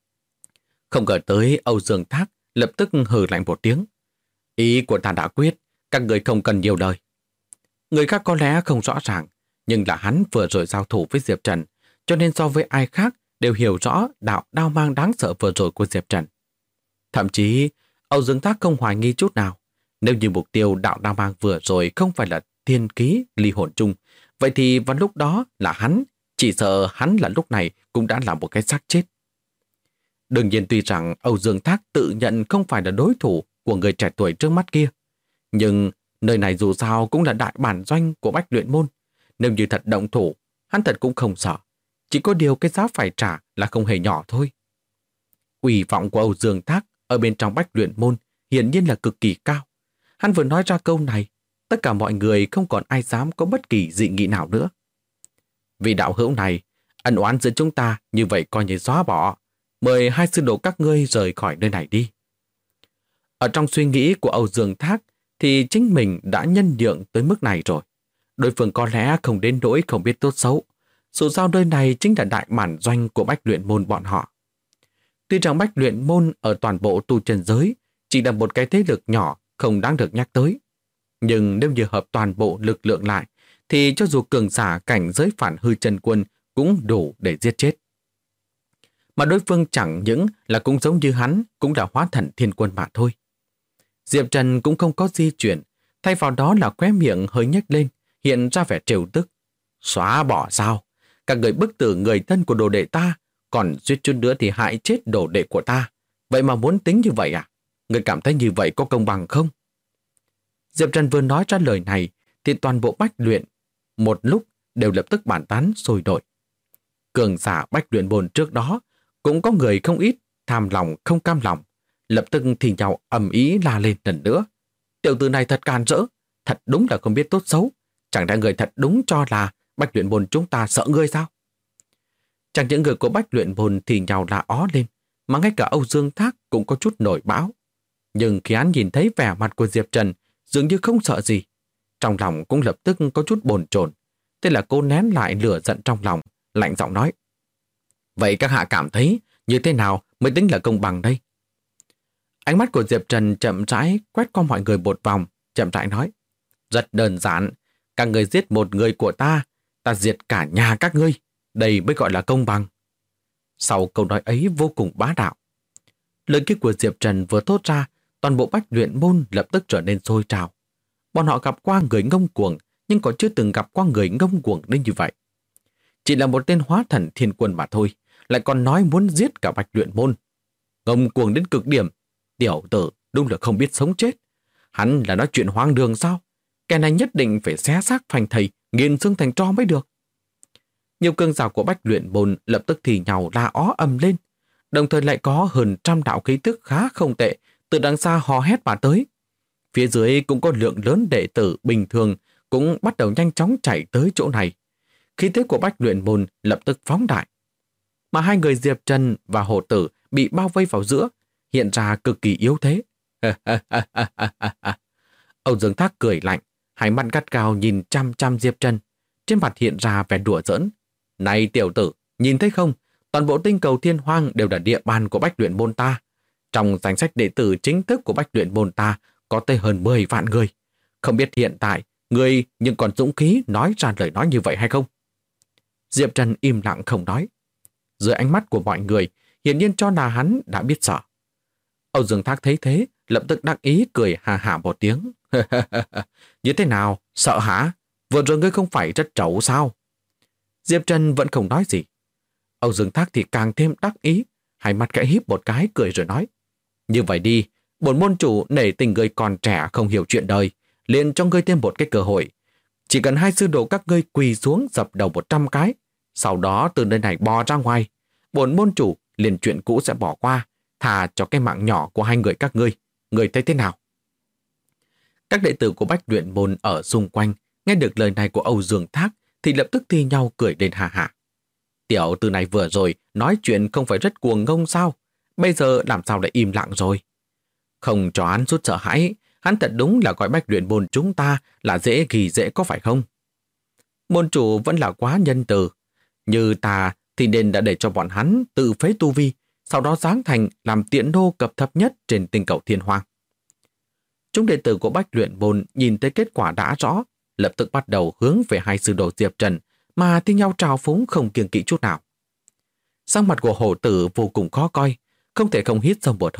Không ngờ tới Âu Dương Thác lập tức hừ lạnh một tiếng: ý của ta đã quyết, các người không cần nhiều lời. Người khác có lẽ không rõ ràng, nhưng là hắn vừa rồi giao thủ với Diệp Trần, cho nên so với ai khác đều hiểu rõ đạo đao mang đáng sợ vừa rồi của Diệp Trần. Thậm chí, Âu Dương Thác không hoài nghi chút nào. Nếu như mục tiêu đạo đao mang vừa rồi không phải là thiên ký ly hồn chung, vậy thì vào lúc đó là hắn, chỉ sợ hắn là lúc này cũng đã là một cái xác chết. Đương nhiên tuy rằng Âu Dương Thác tự nhận không phải là đối thủ của người trẻ tuổi trước mắt kia, nhưng nơi này dù sao cũng là đại bản doanh của Bách Luyện Môn. Nếu như thật động thủ, hắn thật cũng không sợ. Chỉ có điều cái giá phải trả là không hề nhỏ thôi. Uy vọng của Âu Dương Thác ở bên trong Bách Luyện Môn hiển nhiên là cực kỳ cao. Hắn vừa nói ra câu này, tất cả mọi người không còn ai dám có bất kỳ dị nghị nào nữa. Vì đạo hữu này, ân oán giữa chúng ta như vậy coi như xóa bỏ. Mời hai sư đồ các ngươi rời khỏi nơi này đi. Ở trong suy nghĩ của Âu Dương Thác thì chính mình đã nhân nhượng tới mức này rồi. Đối phương có lẽ không đến nỗi không biết tốt xấu. Dù sao nơi này chính là đại bản doanh của Bách Luyện Môn bọn họ. Tuy rằng Bách Luyện Môn ở toàn bộ tu chân giới chỉ là một cái thế lực nhỏ không đáng được nhắc tới. Nhưng nếu như hợp toàn bộ lực lượng lại thì cho dù cường giả cảnh giới phản hư chân quân cũng đủ để giết chết. Mà đối phương chẳng những là cũng giống như hắn, cũng là hóa thần thiên quân mà thôi. Diệp Trần cũng không có di chuyển, thay vào đó là khóe miệng hơi nhếch lên, hiện ra vẻ trêu tức. Xóa bỏ sao? Các người bức tử người thân của đồ đệ ta, còn suýt chút nữa thì hại chết đồ đệ của ta. Vậy mà muốn tính như vậy à? Người cảm thấy như vậy có công bằng không? Diệp Trần vừa nói ra lời này thì toàn bộ Bách Luyện một lúc đều lập tức bàn tán sôi nổi. Cường giả Bách Luyện Môn trước đó cũng có người không ít tham lòng không cam lòng, lập tức thì nhau ầm ĩ la lên lần nữa. Tiểu tử này thật can rỡ, thật đúng là không biết tốt xấu. Chẳng lẽ người thật đúng cho là Bách Luyện Môn chúng ta sợ ngươi sao? Chẳng những người của Bách Luyện Môn thì nhau la ó lên, mà ngay cả Âu Dương Thác cũng có chút nổi bão. Nhưng khi hắn nhìn thấy vẻ mặt của Diệp Trần dường như không sợ gì, trong lòng cũng lập tức có chút bồn chồn. Thế là cô nén lại lửa giận trong lòng, lạnh giọng nói: vậy các hạ cảm thấy như thế nào mới tính là công bằng đây? Ánh mắt của Diệp Trần chậm rãi quét qua mọi người một vòng, chậm rãi nói: rất đơn giản, các người giết một người của ta, ta diệt cả nhà các ngươi, đây mới gọi là công bằng. Sau câu nói ấy vô cùng bá đạo. Lời kia của Diệp Trần vừa thốt ra, toàn bộ Bách Luyện Môn lập tức trở nên sôi trào. Bọn họ gặp qua người ngông cuồng, nhưng còn chưa từng gặp qua người ngông cuồng đến như vậy. Chỉ là một tên hóa thần thiên quân mà thôi, lại còn nói muốn giết cả Bách Luyện Môn. Ngông cuồng đến cực điểm, tiểu tử đúng là không biết sống chết. Hắn là nói chuyện hoang đường sao? Kẻ này nhất định phải xé xác phanh thầy, nghiền xương thành tro mới được. Nhiều cường giả của Bách Luyện Môn lập tức thì nhào la ó ầm lên, đồng thời lại có hơn 100 đạo khí tức khá không tệ từ đằng xa hò hét mà tới. Phía dưới cũng có lượng lớn đệ tử bình thường cũng bắt đầu nhanh chóng chạy tới chỗ này. Khí thế của Bách Luyện Môn lập tức phóng đại. Mà hai người Diệp Trần và Hồ Tử bị bao vây vào giữa, hiện ra cực kỳ yếu thế. Âu Dương Thác cười lạnh, hai mắt gắt gao nhìn chăm chăm Diệp Trần, trên mặt hiện ra vẻ đùa giỡn. Này tiểu tử, nhìn thấy không? Toàn bộ tinh cầu Thiên Hoang đều là địa bàn của Bách Luyện Môn ta. Trong danh sách đệ tử chính thức của Bách Luyện Môn ta có tới hơn 10 vạn người. Không biết hiện tại người nhưng còn dũng khí nói ra lời nói như vậy hay không? Diệp Trần im lặng không nói. Dưới ánh mắt của mọi người, hiển nhiên cho là hắn đã biết sợ. Âu Dương Thác thấy thế, lập tức đắc ý cười hà hà một tiếng. Như thế nào? Sợ hả? Vừa rồi ngươi không phải rất trấu sao? Diệp Trần vẫn không nói gì. Âu Dương Thác thì càng thêm đắc ý, hai mắt khẽ híp một cái cười rồi nói: như vậy đi, bổn môn chủ nể tình ngươi còn trẻ không hiểu chuyện đời, liền cho ngươi thêm một cái cơ hội. Chỉ cần hai sư đồ các ngươi quỳ xuống dập đầu 100 cái, sau đó từ nơi này bò ra ngoài, bổn môn chủ liền chuyện cũ sẽ bỏ qua, thà cho cái mạng nhỏ của hai người các ngươi. Ngươi thấy thế nào? Các đệ tử của Bách Luyện Môn ở xung quanh nghe được lời này của Âu Dương Thác thì lập tức thi nhau cười lên hà hà. Tiểu tử này vừa rồi nói chuyện không phải rất cuồng ngông sao? Bây giờ làm sao lại im lặng rồi? Không cho hắn chút sợ hãi, hắn thật đúng là gọi Bách Luyện Môn chúng ta là dễ ghi dễ có phải không? Môn chủ vẫn là quá nhân từ. Như ta thì nên đã để cho bọn hắn tự phế tu vi, sau đó giáng thành làm tiện đô cập thấp nhất trên tinh cầu Thiên Hoang. Chúng đệ tử của Bách Luyện Môn nhìn thấy kết quả đã rõ, lập tức bắt đầu hướng về hai sư đồ Diệp Trần mà thi nhau trào phúng không kiêng kỵ chút nào. Sắc mặt của Hổ Tử vô cùng khó coi, không thể không hít sâu một hơi,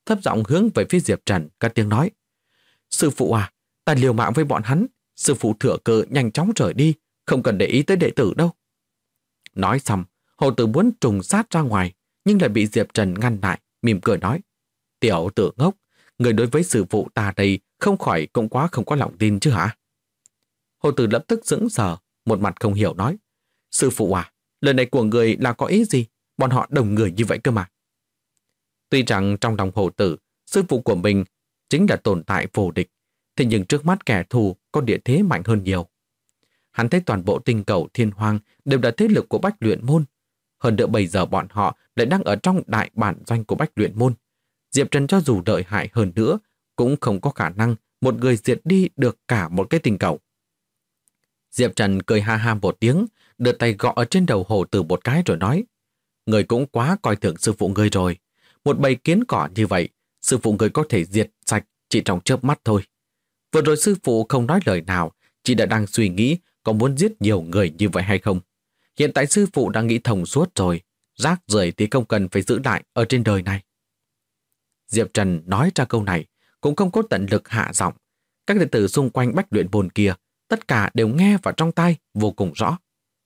thấp giọng hướng về phía Diệp Trần, cất tiếng nói: Sư phụ à, ta liều mạng với bọn hắn, sư phụ thừa cơ nhanh chóng rời đi, không cần để ý tới đệ tử đâu. Nói xong, Hồ Tử muốn trùng sát ra ngoài, nhưng lại bị Diệp Trần ngăn lại, mỉm cười nói: Tiểu tử ngốc, người đối với sư phụ ta đây không khỏi cũng quá không có lòng tin chứ hả? Hồ Tử lập tức sững sờ, một mặt không hiểu nói: Sư phụ à, lời này của người là có ý gì? Bọn họ đồng người như vậy cơ mà. Tuy rằng trong lòng Hồ Tử, sư phụ của mình chính là tồn tại vô địch, thế nhưng trước mắt kẻ thù có địa thế mạnh hơn nhiều. Hắn thấy toàn bộ tinh cầu thiên hoang đều là thế lực của Bách Luyện Môn. Hơn nữa bây giờ bọn họ lại đang ở trong đại bản doanh của Bách Luyện Môn. Diệp Trần cho dù đợi hại hơn nữa, cũng không có khả năng một người diệt đi được cả một cái tinh cầu. Diệp Trần cười ha ha một tiếng, đưa tay gõ ở trên đầu Hồ Tử một cái rồi nói: Người cũng quá coi thường sư phụ người rồi. Một bầy kiến cỏ như vậy, sư phụ người có thể diệt sạch chỉ trong chớp mắt thôi. Vừa rồi sư phụ không nói lời nào, chỉ đã đang suy nghĩ có muốn giết nhiều người như vậy hay không. Hiện tại sư phụ đã nghĩ thông suốt rồi, rác rưởi thì không cần phải giữ lại ở trên đời này. Diệp Trần nói ra câu này, cũng không có tận lực hạ giọng. Các đệ tử xung quanh Bách Luyện Môn kia, tất cả đều nghe vào trong tai vô cùng rõ.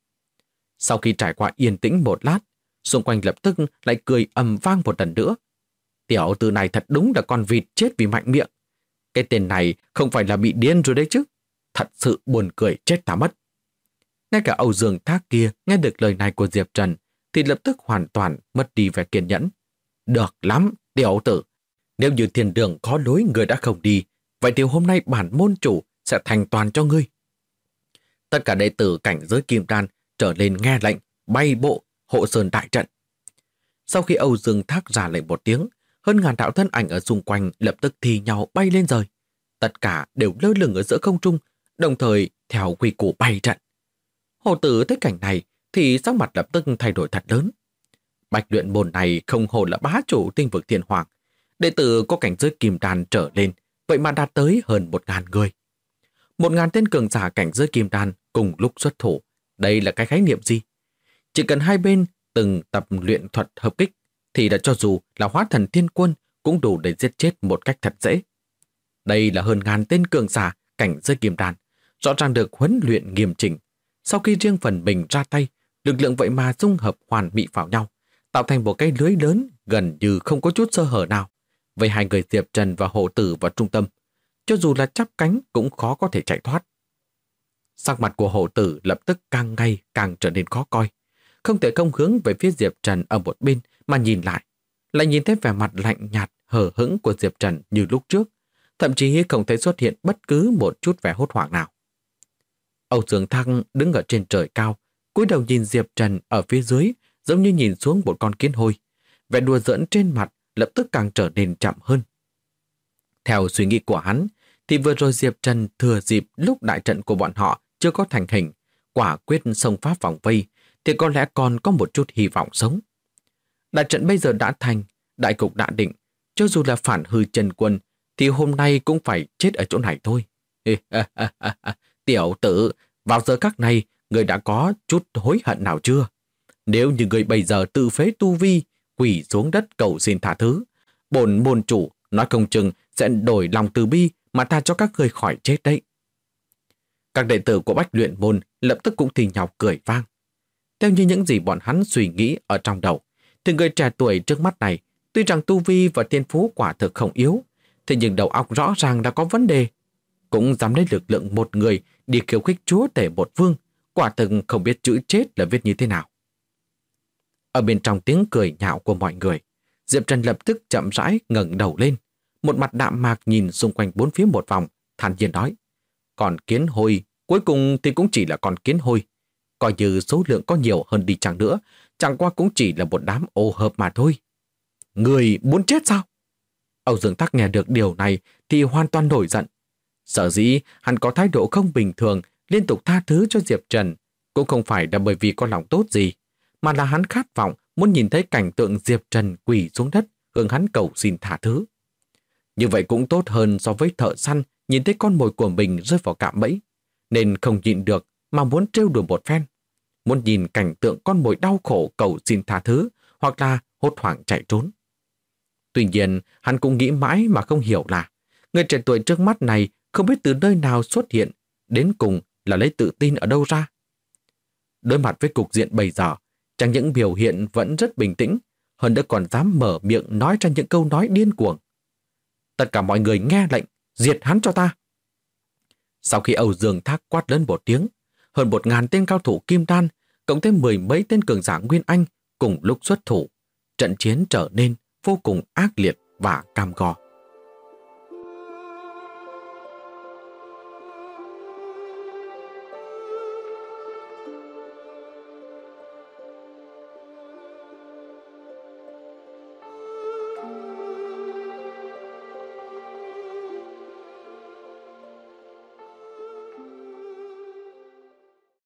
Sau khi trải qua yên tĩnh một lát, xung quanh lập tức lại cười ầm vang một lần nữa. Tiểu tử này thật đúng là con vịt chết vì mạnh miệng. Cái tên này không phải là bị điên rồi đấy chứ. Thật sự buồn cười chết ta mất. Ngay cả Âu Dương Thác kia nghe được lời này của Diệp Trần thì lập tức hoàn toàn mất đi vẻ kiên nhẫn. Được lắm, tiểu tử. Nếu như thiên đường có lối người đã không đi, vậy thì hôm nay bản môn chủ sẽ thành toàn cho ngươi. Tất cả đệ tử cảnh giới kim đan trở lên nghe lệnh, bay bộ, hộ sơn đại trận. Sau khi Âu Dương Thác ra lệnh một tiếng, hơn ngàn đạo thân ảnh ở xung quanh lập tức thi nhau bay lên rời. Tất cả đều lơ lửng ở giữa không trung, đồng thời theo quy củ bay trận. Hồ Tử thấy cảnh này thì sắc mặt lập tức thay đổi thật lớn. Bạch Luyện Môn này không hổ là bá chủ tinh vực thiên hoàng. Đệ tử có cảnh giới kim đan trở lên, vậy mà đạt tới hơn 1.000 người. 1.000 tên cường giả cảnh giới kim đan cùng lúc xuất thủ. Đây là cái khái niệm gì? Chỉ cần hai bên từng tập luyện thuật hợp kích thì đã cho dù là hóa thần thiên quân cũng đủ để giết chết một cách thật dễ. Đây là hơn ngàn tên cường giả cảnh giới kim đan, rõ ràng được huấn luyện nghiêm chỉnh. Sau khi riêng phần mình ra tay, lực lượng vậy mà dung hợp hoàn mỹ vào nhau, tạo thành một cái lưới lớn gần như không có chút sơ hở nào. Với hai người Diệp Trần và Hồ Tử vào trung tâm, cho dù là chắp cánh cũng khó có thể chạy thoát. Sắc mặt của Hồ Tử lập tức càng ngày càng trở nên khó coi. Không thể không hướng về phía Diệp Trần ở một bên mà nhìn lại nhìn thấy vẻ mặt lạnh nhạt, hờ hững của Diệp Trần như lúc trước, thậm chí không thấy xuất hiện bất cứ một chút vẻ hốt hoảng nào. Âu Dương Thăng đứng ở trên trời cao, cúi đầu nhìn Diệp Trần ở phía dưới, giống như nhìn xuống một con kiến hôi. Vẻ đùa giỡn trên mặt lập tức càng trở nên chậm hơn. Theo suy nghĩ của hắn, thì vừa rồi Diệp Trần thừa dịp lúc đại trận của bọn họ chưa có thành hình, quả quyết xông phá vòng vây, thì có lẽ còn có một chút hy vọng sống. Đại trận bây giờ đã thành, đại cục đã định, cho dù là phản hư Trần Quân, thì hôm nay cũng phải chết ở chỗ này thôi. Tiểu tử, vào giờ khắc này, người đã có chút hối hận nào chưa? Nếu như người bây giờ tự phế tu vi, quỳ xuống đất cầu xin tha thứ, bổn môn chủ nói không chừng sẽ đổi lòng từ bi mà tha cho các người khỏi chết đấy. Các đệ tử của Bách Luyện Môn lập tức cũng thì nhau cười vang. Theo như những gì bọn hắn suy nghĩ ở trong đầu, thì người trẻ tuổi trước mắt này, tuy rằng tu vi và thiên phú quả thực không yếu, thế nhưng đầu óc rõ ràng đã có vấn đề. Cũng dám lấy lực lượng một người đi khiêu khích chúa tể một vương, quả thực không biết chữ chết là viết như thế nào. Ở bên trong tiếng cười nhạo của mọi người, Diệp Trần lập tức chậm rãi ngẩng đầu lên, một mặt đạm mạc nhìn xung quanh bốn phía một vòng, thản nhiên nói: Còn kiến hôi, cuối cùng thì cũng chỉ là con kiến hôi. Coi như số lượng có nhiều hơn đi chăng nữa, chẳng qua cũng chỉ là một đám ô hợp mà thôi. Người muốn chết sao? Âu Dương Thác nghe được điều này thì hoàn toàn nổi giận. Sở dĩ hắn có thái độ không bình thường, liên tục tha thứ cho Diệp Trần, cũng không phải là bởi vì có lòng tốt gì, mà là hắn khát vọng muốn nhìn thấy cảnh tượng Diệp Trần quỳ xuống đất hướng hắn cầu xin tha thứ. Như vậy cũng tốt hơn so với thợ săn nhìn thấy con mồi của mình rơi vào cạm bẫy, nên không nhịn được mà muốn trêu đùa một phen. Muốn nhìn cảnh tượng con mồi đau khổ cầu xin tha thứ hoặc là hốt hoảng chạy trốn. Tuy nhiên, hắn cũng nghĩ mãi mà không hiểu là người trẻ tuổi trước mắt này không biết từ nơi nào xuất hiện, đến cùng là lấy tự tin ở đâu ra. Đối mặt với cục diện bây giờ, chẳng những biểu hiện vẫn rất bình tĩnh, hơn nữa còn dám mở miệng nói ra những câu nói điên cuồng. Tất cả mọi người nghe lệnh, diệt hắn cho ta. Sau khi Âu Dương Thác quát lớn một tiếng, hơn 1.000 tên cao thủ kim đan, cộng thêm 10 mấy tên cường giả Nguyên Anh cùng lúc xuất thủ, trận chiến trở nên vô cùng ác liệt và cam go.